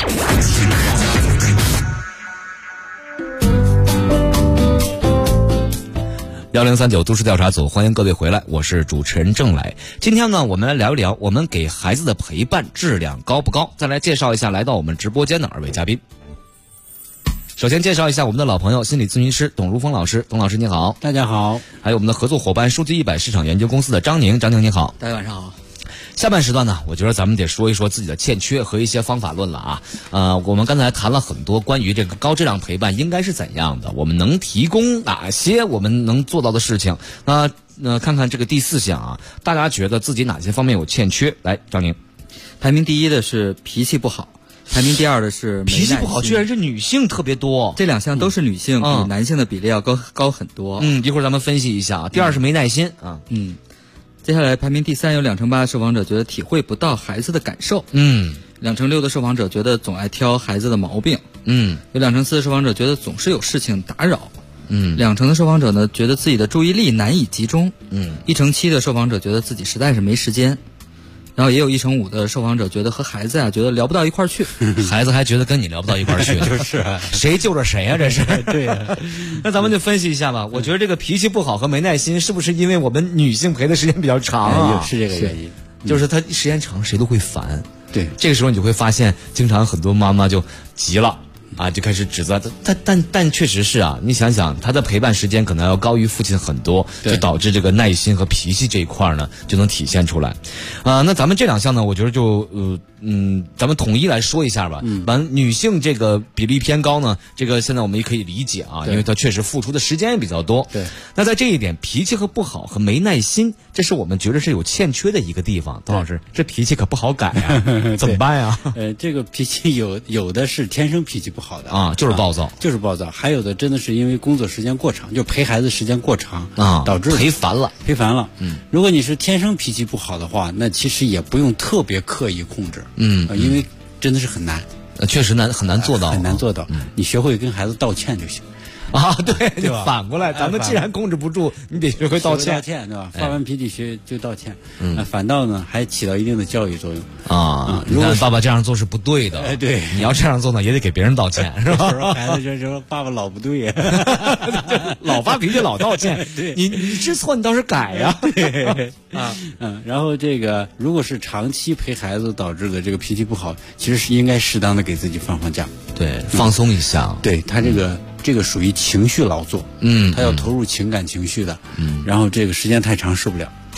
1039都市调查组，欢迎各位回来，我是主持人郑来。今天呢，我们来聊一聊我们给孩子的陪伴质量高不高。再来介绍一下来到我们直播间的2位嘉宾。首先介绍一下我们的老朋友，心理咨询师董如峰老师。董老师你好。 大家好。 还有我们的合作伙伴数据100市场研究公司的张宁。张宁你好。 大家晚上好。 下半时段呢，我觉得咱们得说一说自己的欠缺和一些方法论了啊。我们刚才谈了很多关于这个高质量陪伴应该是怎样的，我们能提供哪些我们能做到的事情。看看这个第4项啊，大家觉得自己哪些方面有欠缺？来，张宁。 排名第1的是脾气不好，排名第2的是脾气不好，居然是女性特别多。 这2项都是女性，比男性的比例要高很多。 一会儿咱们分析一下啊。第2是没耐心啊。 接下来排名第3，有2%的受访者觉得体会不到孩子的感受。2%6的受访者觉得总爱挑孩子的毛病。有2%4的受访者觉得总是有事情打扰。2%的受访者呢觉得自己的注意力难以集中。1%7的受访者觉得自己实在是没时间。然后也有1%5的受访者觉得和孩子觉得聊不到一块儿去， 孩子还觉得跟你聊不到一块儿去， 就是谁救着谁啊？这是对呀。 那咱们就分析一下吧。我觉得这个脾气不好和没耐心，是不是因为我们女性陪的时间比较长啊？ 是这个原因， 就是她时间长，谁都会烦。 对， 这个时候你就会发现，经常很多妈妈就急了。就开始指责他，但确实是啊，你想想，他的陪伴时间可能要高于父亲很多，就导致这个耐心和脾气这一块呢就能体现出来。那咱们这2项呢，我觉得就咱们统一来说一下吧。女性这个比例偏高呢，这个现在我们也可以理解啊，因为她确实付出的时间也比较多。 对。 那在这一点，脾气和不好和没耐心，这是我们觉得是有欠缺的一个地方。董老师，这脾气可不好改啊，怎么办呀？ 这个脾气有的是天生脾气不好的啊，就是暴躁， 还有的真的是因为工作时间过长，就陪孩子时间过长啊， 导致陪烦了。 如果你是天生脾气不好的话，那其实也不用特别刻意控制。因为真的是很难， 确实很难做到， 很难做到。你学会跟孩子道歉就行。 对，就反过来，咱们既然控制不住，你得学会道歉， 对吧？发完脾气就道歉，反倒呢还起到一定的教育作用啊。如果爸爸这样做是不对的， 对， 你要这样做呢，也得给别人道歉，是吧？ 孩子就说爸爸老不对呀， 老发脾气老道歉， 对， 你知错你倒是改呀， 对然后这个如果是长期陪孩子导致的这个脾气不好，其实是应该适当的给自己放假， 对，放松一下。 对他这个属于情绪劳作，他要投入情感情绪的，然后这个时间太长受不了。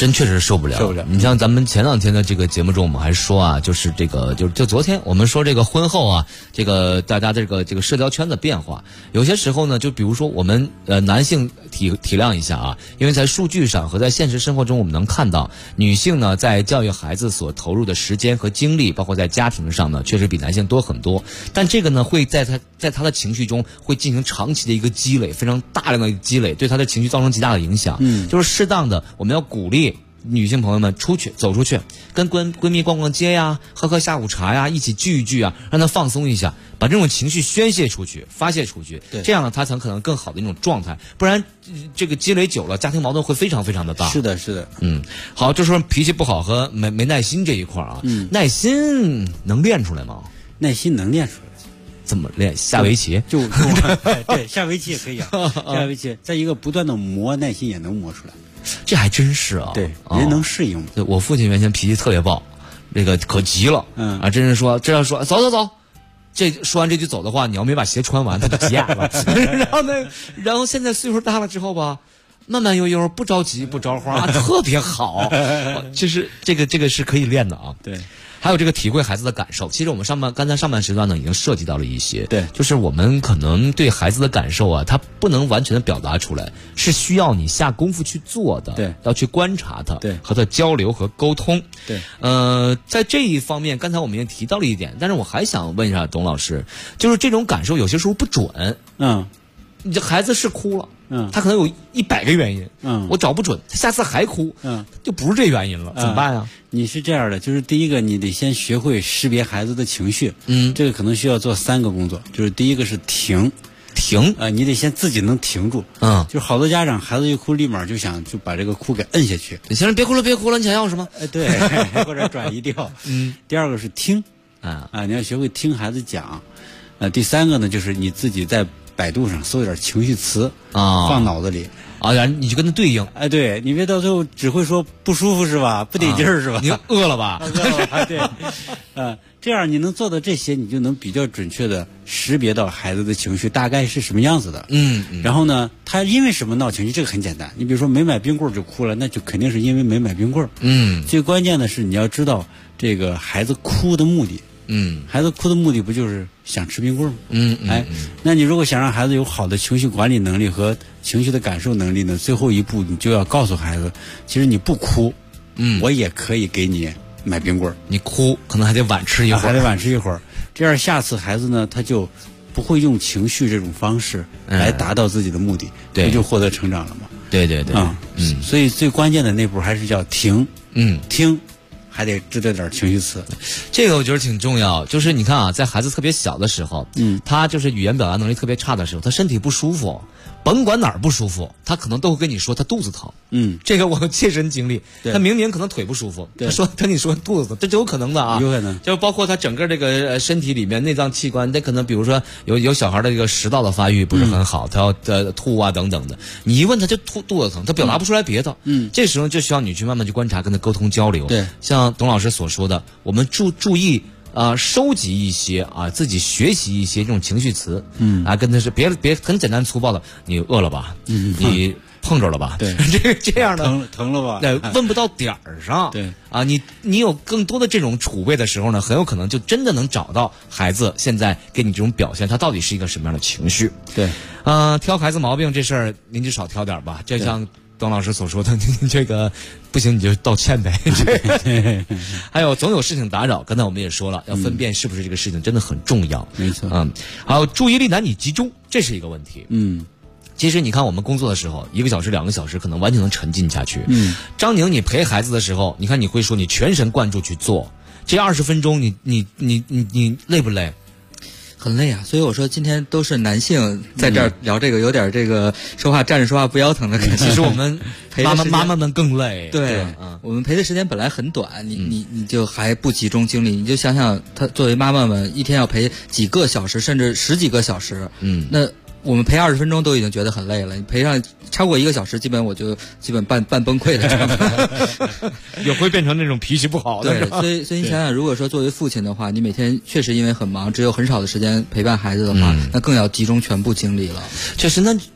真确实受不了。你像咱们前2天的这个节目中，我们还说啊，就是这个就昨天我们说这个婚后啊，这个大家这个社交圈的变化，有些时候呢，就比如说我们男性体谅一下啊，因为在数据上和在现实生活中，我们能看到女性呢在教育孩子所投入的时间和精力，包括在家庭上呢，确实比男性多很多。但这个呢，会在他的情绪中会进行长期的一个积累，非常大量的积累，对他的情绪造成极大的影响。就是适当的，我们要鼓励女性朋友们走出去，跟闺蜜逛逛街呀，喝下午茶呀，一起聚一聚啊，让她放松一下，把这种情绪宣泄出去，发泄出去。这样呢，她才可能更好的一种状态。不然，这个积累久了，家庭矛盾会非常非常的大。 是的，是的。 好，就说脾气不好和没耐心这一块啊，耐心能练出来吗？ 耐心能练出来。 怎么练？下围棋？ 对，下围棋也可以啊。下围棋，再一个不断的磨，耐心也能磨出来。 这还真是啊。 对，人能适应。 我父亲原先脾气特别暴，这个可急了。真是说，这要说走，这说完这句走的话，你要没把鞋穿完，他就急眼了。然后现在岁数大了之后吧，慢慢悠悠，不着急不着慌，特别好。其实这个是可以练的啊。 对。 还有这个体会孩子的感受，其实我们刚才上半时段呢已经涉及到了一些， 对， 就是我们可能对孩子的感受啊，他不能完全的表达出来，是需要你下功夫去做的， 对， 要去观察他， 对， 和他交流和沟通， 对， 在这一方面，刚才我们也提到了一点，但是我还想问一下董老师，就是这种感受有些时候不准，你这孩子是哭了。他可能有100个原因，我找不准，他下次还哭，就不是这原因了，怎么办呀？ 你是这样的，就是第一个，你得先学会识别孩子的情绪，这个可能需要做3个工作，就是第一个是停，你得先自己能停住，就是好多家长孩子一哭，立马就把这个哭给摁下去， 你先生别哭了，你想要什么？ 对，或者转移掉。第二个是听，你要学会听孩子讲，第3个呢，就是你自己在百度上搜点情绪词放脑子里然后你就跟他对应。 对，你别到最后只会说不舒服是吧？不得劲儿是吧？ 你饿了吧？ 对，这样你能做到这些，你就能比较准确的识别到孩子的情绪大概是什么样子的。然后呢，他因为什么闹情绪？这个很简单，你比如说没买冰棍就哭了，那就肯定是因为没买冰棍。最关键的是你要知道这个孩子哭的目的。孩子哭的目的不就是想吃冰棍吗？那你如果想让孩子有好的情绪管理能力和情绪的感受能力呢，最后一步你就要告诉孩子，其实你不哭，我也可以给你买冰棍。 你哭可能还得晚吃一会儿， 这样下次孩子呢他就不会用情绪这种方式来达到自己的目的，不就获得成长了吗？ 对， 所以最关键的那步还是叫停，听。还得知道点情绪词， 这个我觉得挺重要。就是你看啊，在孩子特别小的时候，他就是语言表达能力特别差的时候，他身体不舒服，甭管哪儿不舒服，他可能都会跟你说他肚子疼。这个我切身经历。他明明可能腿不舒服，他跟你说肚子疼，这就有可能的啊。 有可能。 就包括他整个这个身体里面内脏器官，那可能比如说有小孩的这个食道的发育不是很好，他要吐啊等等的。你一问他就肚子疼，他表达不出来别的。这时候就需要你去慢慢去观察，跟他沟通交流。 对， 像董老师所说的，我们注意收集一些自己学习一些这种情绪词，跟他是别很简单粗暴的，你饿了吧？你碰着了吧？ 对， 这样的疼了吧？ 对，问不到点儿上。 对你有更多的这种储备的时候呢，很有可能就真的能找到孩子现在给你这种表现，他到底是一个什么样的情绪。 对， 挑孩子毛病这事儿，您就少挑点吧。就像董老师所说的，你这个不行你就道歉呗。还有总有事情打扰，刚才我们也说了，要分辨是不是这个事情真的很重要。 没错。 还有注意力难以集中，这是一个问题。其实你看我们工作的时候，1个小时2个小时可能完全能沉浸下去。张宁，你陪孩子的时候，你看你会说你全神贯注去做，这20分钟你累不累？ 很累啊，所以我说今天都是男性在这儿聊这个，有点这个说话站着说话不腰疼的感觉。 其实我们妈妈们更累。 对，我们陪的时间本来很短，你就还不集中精力，你就想想，他作为妈妈们一天要陪几个小时，甚至10几个小时，那我们陪20分钟都已经觉得很累了，你陪上超过1个小时，基本半崩溃的状态， 也会变成那种脾气不好的。 对，所以你想想，如果说作为父亲的话，你每天确实因为很忙，只有很少的时间陪伴孩子的话，那更要集中全部精力了。 确实，那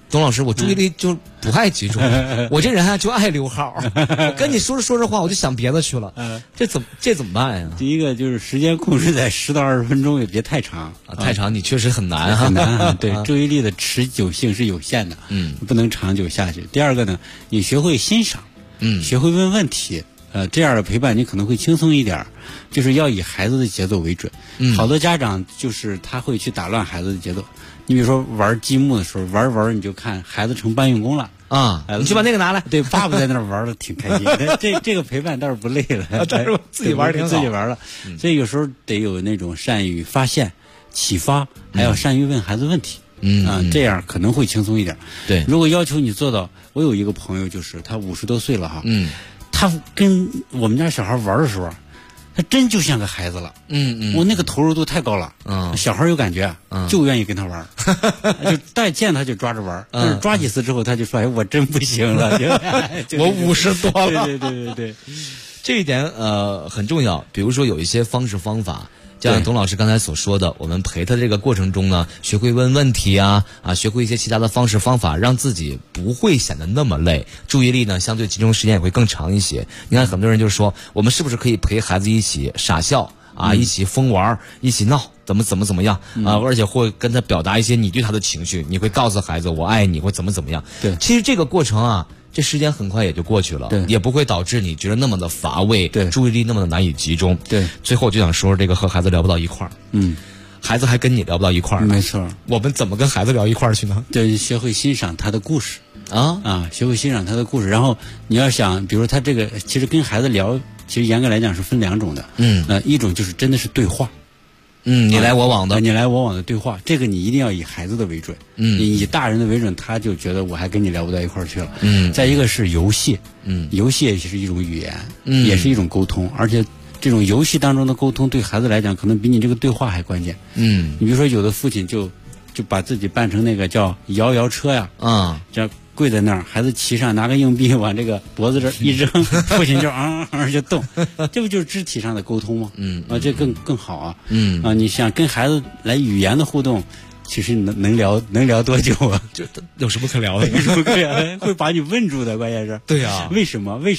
董老师，我注意力就不爱集中，我这人啊就爱溜号。我跟你说着话，我就想别的去了。这怎么办呀？ 第一个就是时间控制在10到20分钟，也别太长。 太长你确实很难哈。 很难。对，注意力的持久性是有限的，不能长久下去。第二个呢，你学会欣赏，学会问问题。这样的陪伴你可能会轻松一点，就是要以孩子的节奏为准。好多家长就是他会去打乱孩子的节奏。你比如说玩积木的时候，玩你就看孩子成搬运工了啊，你去把那个拿来。 对，爸爸在那儿玩的挺开心。这个陪伴倒是不累了， 但是自己玩挺好， 自己玩了。所以有时候得有那种善于发现、启发，还要善于问孩子问题。这样可能会轻松一点。 对， 如果要求你做到，我有一个朋友，就是他50多岁了哈。他跟我们家小孩玩的时候，他真就像个孩子了。我那个投入度太高了。小孩有感觉，就愿意跟他玩，就再见他就抓着玩。但是抓几次之后，他就说：“哎，我真不行了， 我50多了。” 对， 这一点很重要。比如说有一些方式方法。就像董老师刚才所说的，我们陪他这个过程中呢，学会问问题啊，学会一些其他的方式方法，让自己不会显得那么累，注意力呢相对集中时间也会更长一些。你看很多人就说，我们是不是可以陪孩子一起傻笑啊，一起疯玩，一起闹，怎么样啊？而且会跟他表达一些你对他的情绪，你会告诉孩子我爱你，或怎么样。 对， 其实这个过程啊。这时间很快也就过去了，也不会导致你觉得那么的乏味，注意力那么的难以集中。 对， 最后我就想说这个和孩子聊不到一块儿，孩子还跟你聊不到一块儿， 没错。 我们怎么跟孩子聊一块儿去呢？ 对，学会欣赏他的故事学会欣赏他的故事。然后你要想，比如他这个，其实跟孩子聊，其实严格来讲是分2种的。一种就是真的是对话。 你来我往的， 你来我往的对话，这个你一定要以孩子的为准。你以大人的为准，他就觉得我还跟你聊不到一块儿去了。再一个是游戏，游戏也是一种语言，也是一种沟通，而且这种游戏当中的沟通对孩子来讲，可能比你这个对话还关键。你比如说，有的父亲就把自己扮成那个叫摇摇车呀，这跪在那儿，孩子骑上，拿个硬币往这个脖子这一扔，父亲就就动，这不就是肢体上的沟通吗？这更好啊。你想跟孩子来语言的互动，其实能聊多久啊？ 就有什么可聊的？ 有什么可聊的？会把你问住的，关键是。 对啊， 为什么？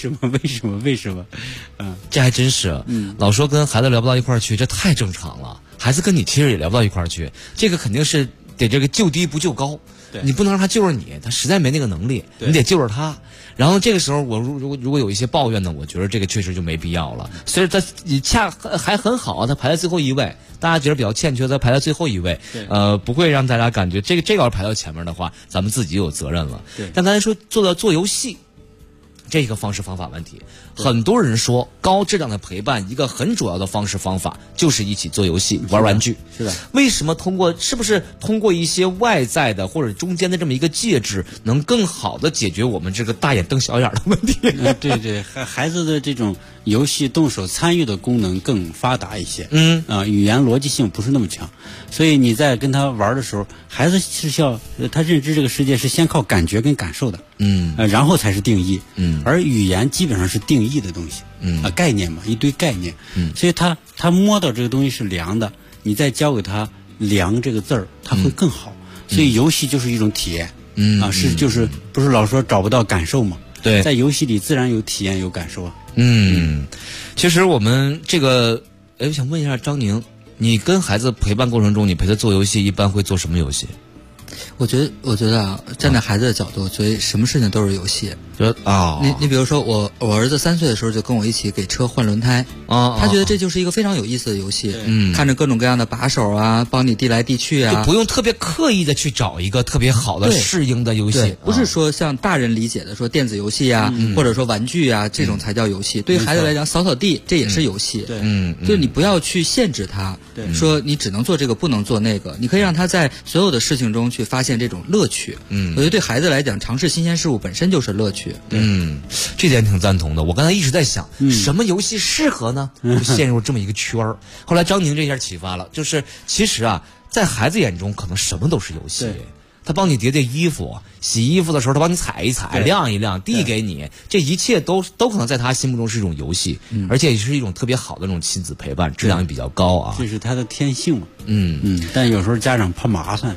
这还真是。老说跟孩子聊不到一块儿去，这太正常了。孩子跟你其实也聊不到一块儿去，这个肯定是得这个就低不就高。你不能让他救着你，他实在没那个能力，你得救着他。然后这个时候，我如果有一些抱怨呢，我觉得这个确实就没必要了。所以他还很好啊，他排在最后一位，大家觉得比较欠缺，他排在最后一位。不会让大家感觉这个要是排到前面的话，咱们自己有责任了。但刚才说做游戏，这个方式方法问题，很多人说高质量的陪伴一个很主要的方式方法就是一起做游戏玩玩具。 是的。 为什么是不是通过一些外在的或者中间的这么一个介质，能更好的解决我们这个大眼瞪小眼的问题？ 对，孩子的这种游戏动手参与的功能更发达一些。语言逻辑性不是那么强，所以你在跟他玩的时候，孩子是他认知这个世界是先靠感觉跟感受的。然后才是定义。而语言基本上是定义的东西。概念嘛，一堆概念。所以他摸到这个东西是凉的，你再教给他凉这个字儿，他会更好。所以游戏就是一种体验。就是不是老说找不到感受吗？ 对， 在游戏里自然有体验有感受啊。 其实我们这个，我想问一下张宁，你跟孩子陪伴过程中，你陪他做游戏，一般会做什么游戏？ 我觉得啊，站在孩子的角度，所以什么事情都是游戏。你比如说我儿子3岁的时候就跟我一起给车换轮胎他觉得这就是一个非常有意思的游戏。看着各种各样的把手啊，帮你递来递去啊， 就不用特别刻意的去找一个特别好的适应的游戏。 不是说像大人理解的说电子游戏啊，或者说玩具啊，这种才叫游戏。对于孩子来讲，扫地这也是游戏。就是你不要去限制他，说你只能做这个不能做那个，你可以让他在所有的事情中去发现这种乐趣。我觉得对孩子来讲，尝试新鲜事物本身就是乐趣。 这点挺赞同的。我刚才一直在想，什么游戏适合呢？就陷入这么一个圈儿。后来张宁这下启发了，就是其实啊，在孩子眼中，可能什么都是游戏。他帮你叠衣服，洗衣服的时候他帮你踩一踩，晾一晾，递给你，这一切都可能在他心目中是一种游戏，而且也是一种特别好的那种亲子陪伴，质量也比较高啊。 这是他的天性嘛。但有时候家长怕麻烦。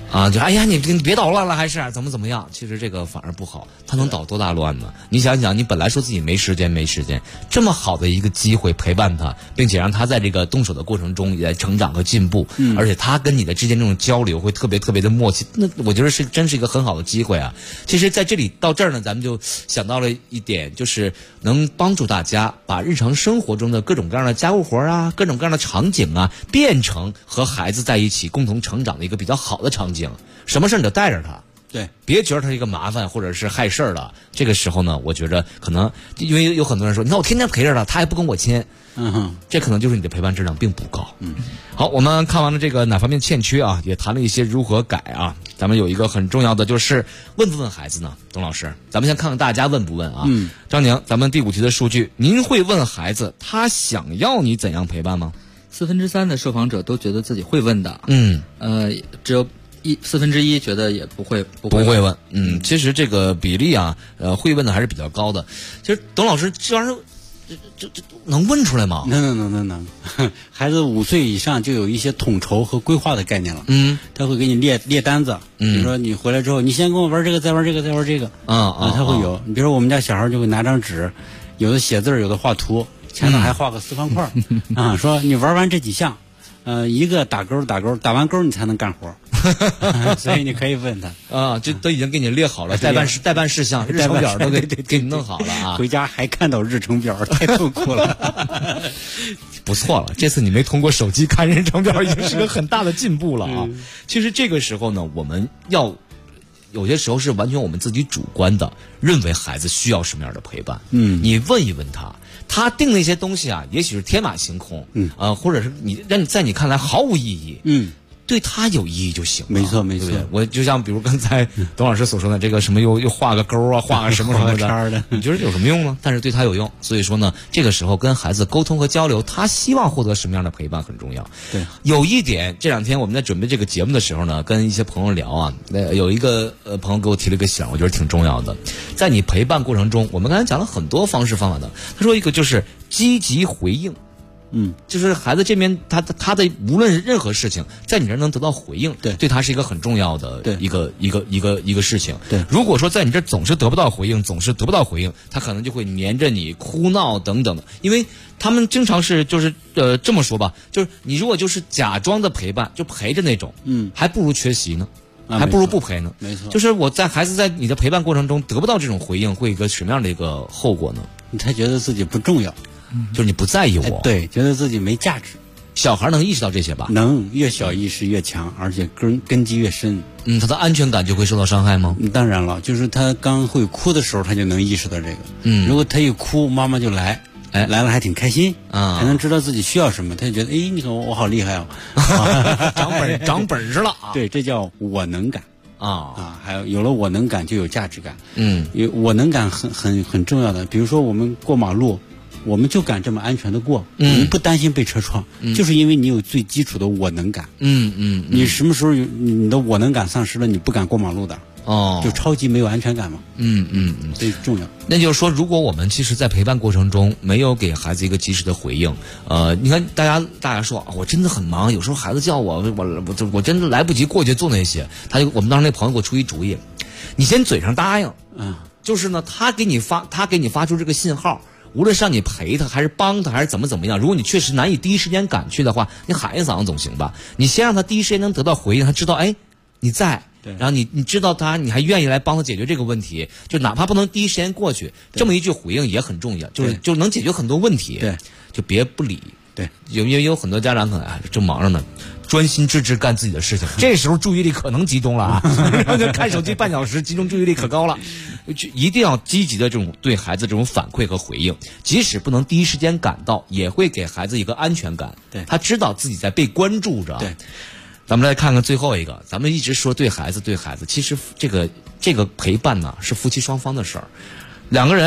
啊，就哎呀，你别捣乱了，还是怎么样？其实这个反而不好，他能捣多大乱呢？你想想，你本来说自己没时间，这么好的一个机会陪伴他，并且让他在这个动手的过程中也在成长和进步，而且他跟你的之间这种交流会特别的默契，那我觉得真是一个很好的机会啊。其实在这里到这儿呢，咱们就想到了一点，就是能帮助大家把日常生活中的各种各样的家务活啊，各种各样的场景啊，变成和孩子在一起共同成长的一个比较好的场景。什么事你就带着他， 对， 别觉得他是一个麻烦或者是害事儿了。这个时候呢，我觉着可能因为有很多人说，你看我天天陪着他，他还不跟我亲，这可能就是你的陪伴质量并不高。好，我们看完了这个哪方面欠缺啊，也谈了一些如何改啊。咱们有一个很重要的就是问不问孩子呢？董老师，咱们先看看大家问不问啊。张宁，咱们第5题的数据，您会问孩子他想要你怎样陪伴吗 ？3%的受访者都觉得自己会问的，只有1/4觉得也不会问。其实这个比例啊，会问的还是比较高的。其实董老师这玩意儿，这能问出来吗？ 能。孩子5岁以上就有一些统筹和规划的概念了。他会给你列单子。比如说你回来之后，你先跟我玩这个，再玩这个，再玩这个。他会有。你比如说我们家小孩就会拿张纸，有的写字，有的画图。前头还画个4方块说你玩完这几项，一个打勾，打完勾你才能干活所以你可以问他这都已经给你列好了，代办事项、日程表都给你弄好了啊。 回家还看到日程表，太痛苦了。 不错了，这次你没通过手机看日程表，已经是个很大的进步了啊。其实这个时候呢，我们要有些时候是完全我们自己主观的认为孩子需要什么样的陪伴。你问一问他定那些东西啊，也许是天马行空，或者是在你看来毫无意义，对他有意义就行了。 没错。 我就像比如刚才董老师所说的这个什么又画个勾啊，画个什么的，你觉得有什么用呢？但是对他有用，所以说呢，这个时候跟孩子沟通和交流，他希望获得什么样的陪伴很重要。 对， 有一点，这2天我们在准备这个节目的时候呢，跟一些朋友聊啊，有一个朋友给我提了一个醒，我觉得挺重要的。在你陪伴过程中，我们刚才讲了很多方式方法的，他说一个就是积极回应。就是孩子这边他的无论任何事情，在你这儿能得到回应，对他是一个很重要的一个事情。 对， 如果说在你这儿总是得不到回应，他可能就会黏着你哭闹等等的，因为他们经常是就是这么说吧，就是你如果就是假装的陪伴，就陪着那种，还不如缺席呢。还不如不陪呢。 没错， 就是我在孩子在你的陪伴过程中得不到这种回应，会有一个什么样的一个后果呢？ 他觉得自己不重要， 就是你不在意我， 对，觉得自己没价值。 小孩能意识到这些吧？ 能，越小意识越强，而且根基越深。 他的安全感就会受到伤害吗？ 当然了，就是他刚会哭的时候，他就能意识到这个。如果他一哭，妈妈就来。来了还挺开心啊，还能知道自己需要什么，他就觉得你看我好厉害哦， 长本事了啊！ 对，这叫我能感还有了我能感就有价值感。我能感很重要的，比如说我们过马路，我们就敢这么安全的过，我们不担心被车撞，就是因为你有最基础的我能感。你什么时候你的我能感丧失了，你不敢过马路的。就超级没有安全感嘛。这重要。 那就是说，如果我们其实在陪伴过程中没有给孩子一个及时的回应，你看大家说我真的很忙，有时候孩子叫我真的来不及过去做那些。我们当时那朋友给我出一主意，你先嘴上答应，就是呢，他给你发出这个信号，无论是让你陪他还是帮他还是怎么样，如果你确实难以第一时间赶去的话，你喊一嗓子总行吧。你先让他第一时间能得到回应，他知道你在。然后你知道你还愿意来帮他解决这个问题，就哪怕不能第一时间过去，这么一句回应也很重要，就能解决很多问题。 对， 就别不理。 对， 因为有很多家长可能正忙着呢，专心致志干自己的事情，这时候注意力可能集中了啊，然后就看手机半小时，集中注意力可高了。一定要积极的这种对孩子这种反馈和回应，即使不能第一时间赶到，也会给孩子一个安全感。 对， 他知道自己在被关注着。 对。 咱们来看看最后一个，咱们一直说对孩子，其实这个陪伴呢是夫妻双方的事儿。两个人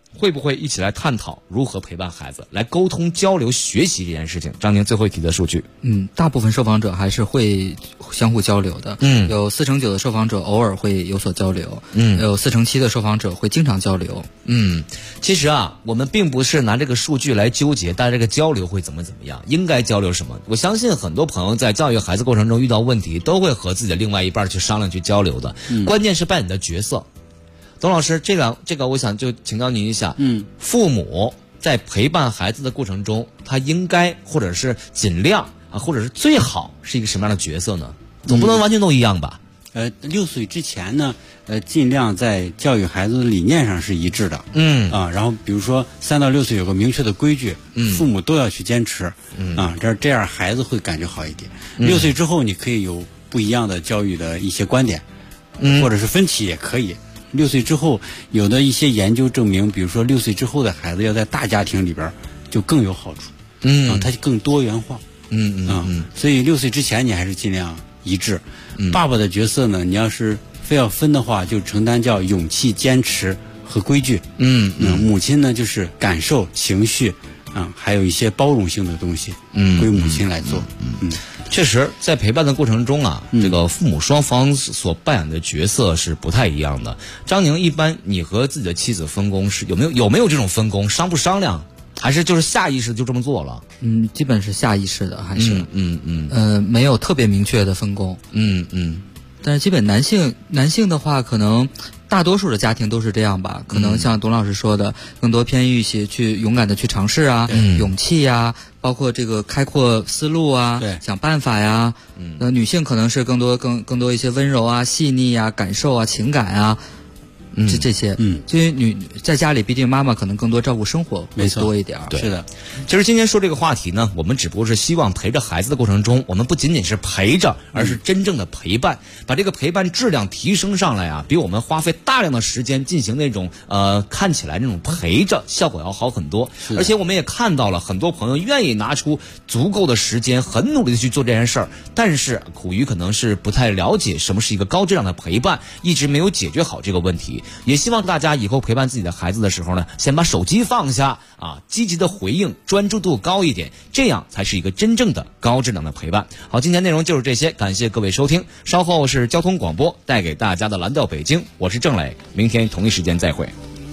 会不会一起来探讨如何陪伴孩子，来沟通交流学习这件事情？张宁最后一题的数据， 大部分受访者还是会相互交流的，有49%的受访者偶尔会有所交流，有47%的受访者会经常交流。 其实啊，我们并不是拿这个数据来纠结大家这个交流会怎么样，应该交流什么。我相信很多朋友在教育孩子过程中遇到问题，都会和自己的另外一半去商量去交流的，关键是扮演的角色。董老师，这个我想就请教您一下，父母在陪伴孩子的过程中，他应该或者是尽量啊，或者是最好是一个什么样的角色呢？总不能完全都一样吧 ？6岁之前呢，尽量在教育孩子的理念上是一致的，然后比如说3到6岁有个明确的规矩，父母都要去坚持，这样孩子会感觉好一点。6岁之后，你可以有不一样的教育的一些观点，或者是分歧也可以。6岁之后，有的一些研究证明，比如说6岁之后的孩子要在大家庭里边就更有好处，它就更多元化，所以6岁之前你还是尽量一致。爸爸的角色呢，你要是非要分的话，就承担叫勇气、坚持和规矩。母亲呢就是感受、情绪，还有一些包容性的东西，归母亲来做。 确实，在陪伴的过程中啊，这个父母双方所扮演的角色是不太一样的。张宁，一般你和自己的妻子分工是有没有这种分工？商不商量？还是就是下意识就这么做了？ 基本是下意识的，还是没有特别明确的分工。但是基本男性的话，可能大多数的家庭都是这样吧。可能像董老师说的，更多偏于一些去勇敢的去尝试啊，勇气呀，包括这个开阔思路啊，想办法呀。女性可能是更多一些温柔啊、细腻啊、感受啊、情感啊。这些，因为在家里，毕竟妈妈可能更多照顾生活会多一点。 对，是的。其实今天说这个话题呢，我们只不过是希望陪着孩子的过程中，我们不仅仅是陪着，而是真正的陪伴，把这个陪伴质量提升上来啊，比我们花费大量的时间进行那种看起来那种陪着效果要好很多。而且我们也看到了很多朋友愿意拿出足够的时间，很努力的去做这件事儿，但是苦于可能是不太了解什么是一个高质量的陪伴，一直没有解决好这个问题。也希望大家以后陪伴自己的孩子的时候呢，先把手机放下啊，积极的回应，专注度高一点，这样才是一个真正的高质量的陪伴。好，今天内容就是这些，感谢各位收听。稍后是交通广播带给大家的蓝调北京，我是郑磊，明天同一时间再会。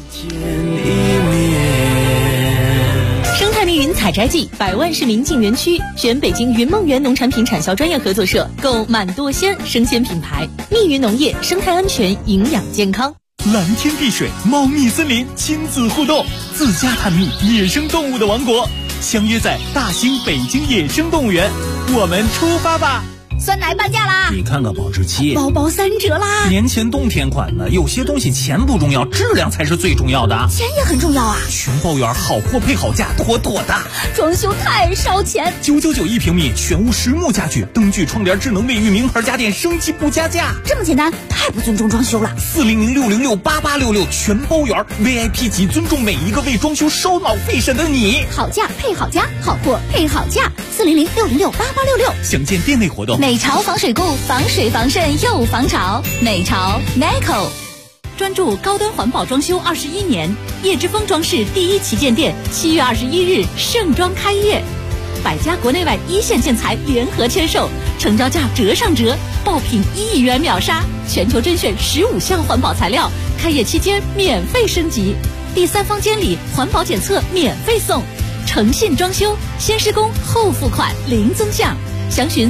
生态密云采摘季，100万市民进园区，选北京云梦园农产品产销专业合作社，购满多鲜生鲜品牌。密云农业，生态安全，营养健康。 蓝天碧水，茂密森林，亲子互动，自驾探秘野生动物的王国，相约在大兴北京野生动物园，我们出发吧！ 酸奶半价啦！ 你看看保质期， 包包3折啦！ 年前冬天款的，有些东西钱不重要，质量才是最重要的。 钱也很重要啊！ 全包园好货配好价，妥妥的。 装修太烧钱 ，999一平米，全屋实木家具，灯具、窗帘、智能卫浴、名牌家电，升级不加价。 这么简单，太不尊重装修了。 400-606-8866，全包园 VIP 级，尊重每一个为装修烧脑费神的你。 好价配好家，好货配好价。400-606-8866， 详见店内活动。 美潮防水固，防水防渗又防潮。美潮 Neco 专注高端环保装修21年，叶之峰装饰第一旗舰店7月21日盛装开业，100家国内外一线建材联合签售，成交价折上折，爆品1亿元秒杀，全球甄选15项环保材料，开业期间免费升级，第3方监理环保检测免费送，诚信装修，先施工后付款零增项。详询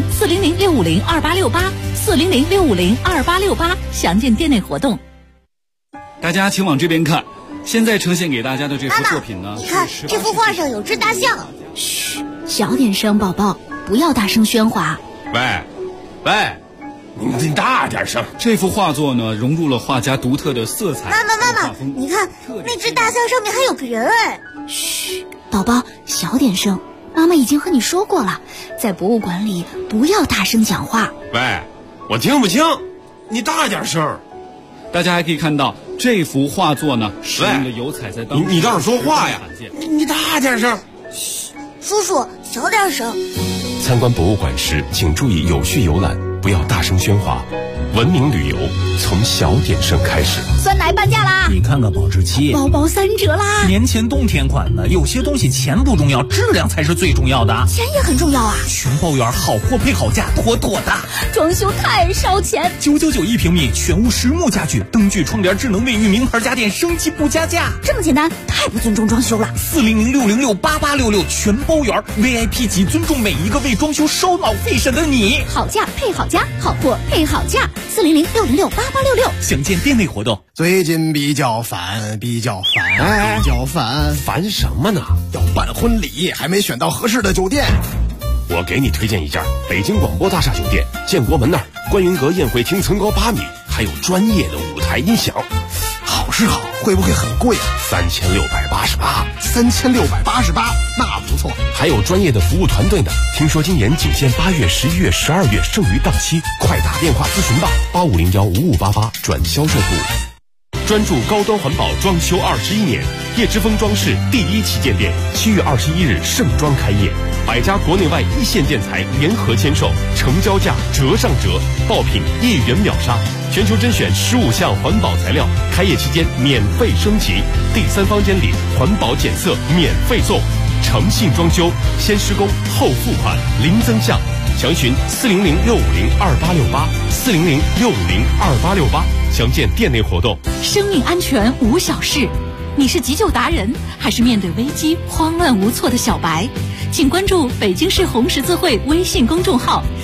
400-650-2868，400-650-2868，详见店内活动。 大家请往这边看，现在呈现给大家的这幅作品呢， 你看这幅画上有只大象。嘘，小点声，宝宝，不要大声喧哗。 喂，你大点声。这幅画作呢，融入了画家独特的色彩。 妈妈，你看那只大象上面还有个人哎。嘘，宝宝，小点声。妈妈已经和你说过了，在博物馆里不要大声讲话。 喂，我听不清，你大点声。大家还可以看到这幅画作呢，使用的油彩在当中。 你倒是说话呀！你大点声。 嘘，叔叔，小点声。 参观博物馆时，请注意有序游览，不要大声喧哗。 文明旅游从小点声开始。 酸奶半价啦！ 你看看保质期， 包包3折啦！ 年前冬天款的，有些东西钱不重要，质量才是最重要的。 钱也很重要啊！ 全包园好货配好价，妥妥的。 装修太烧钱 ，999一平米，全屋实木家具，灯具、窗帘、智能卫浴，名牌家电，升级不加价。 这么简单，太不尊重装修了。 400-606-8866，全包园 VIP 级，尊重每一个为装修烧脑费神的你。 好价配好家，好货配好价。400-606-8866， 详见店内活动。 最近比较烦， 烦什么呢？ 要办婚礼，还没选到合适的酒店。 我给你推荐一家北京广播大厦酒店，建国门那儿，观云阁宴会厅层高8米，还有专业的舞台音响。 好是好，会不会很贵啊？3688，那不错。 还有专业的服务团队呢。听说今年仅限8月、11月、12月，剩余档期，快打电话咨询吧，8501-5588转销售部。专注高端环保装修21年，叶之峰装饰第1旗舰店7月21日盛装开业，100家国内外一线建材联合签售，成交价折上折，爆品1元秒杀，全球甄选15项环保材料，开业期间免费升级，第3方监理，环保检测免费送，诚信装修，先施工后付款，零增项。详询400-650-2868，400-650-2868，详见店内活动。 生命安全无小事，你是急救达人，还是面对危机慌乱无措的小白？请关注北京市红十字会微信公众号，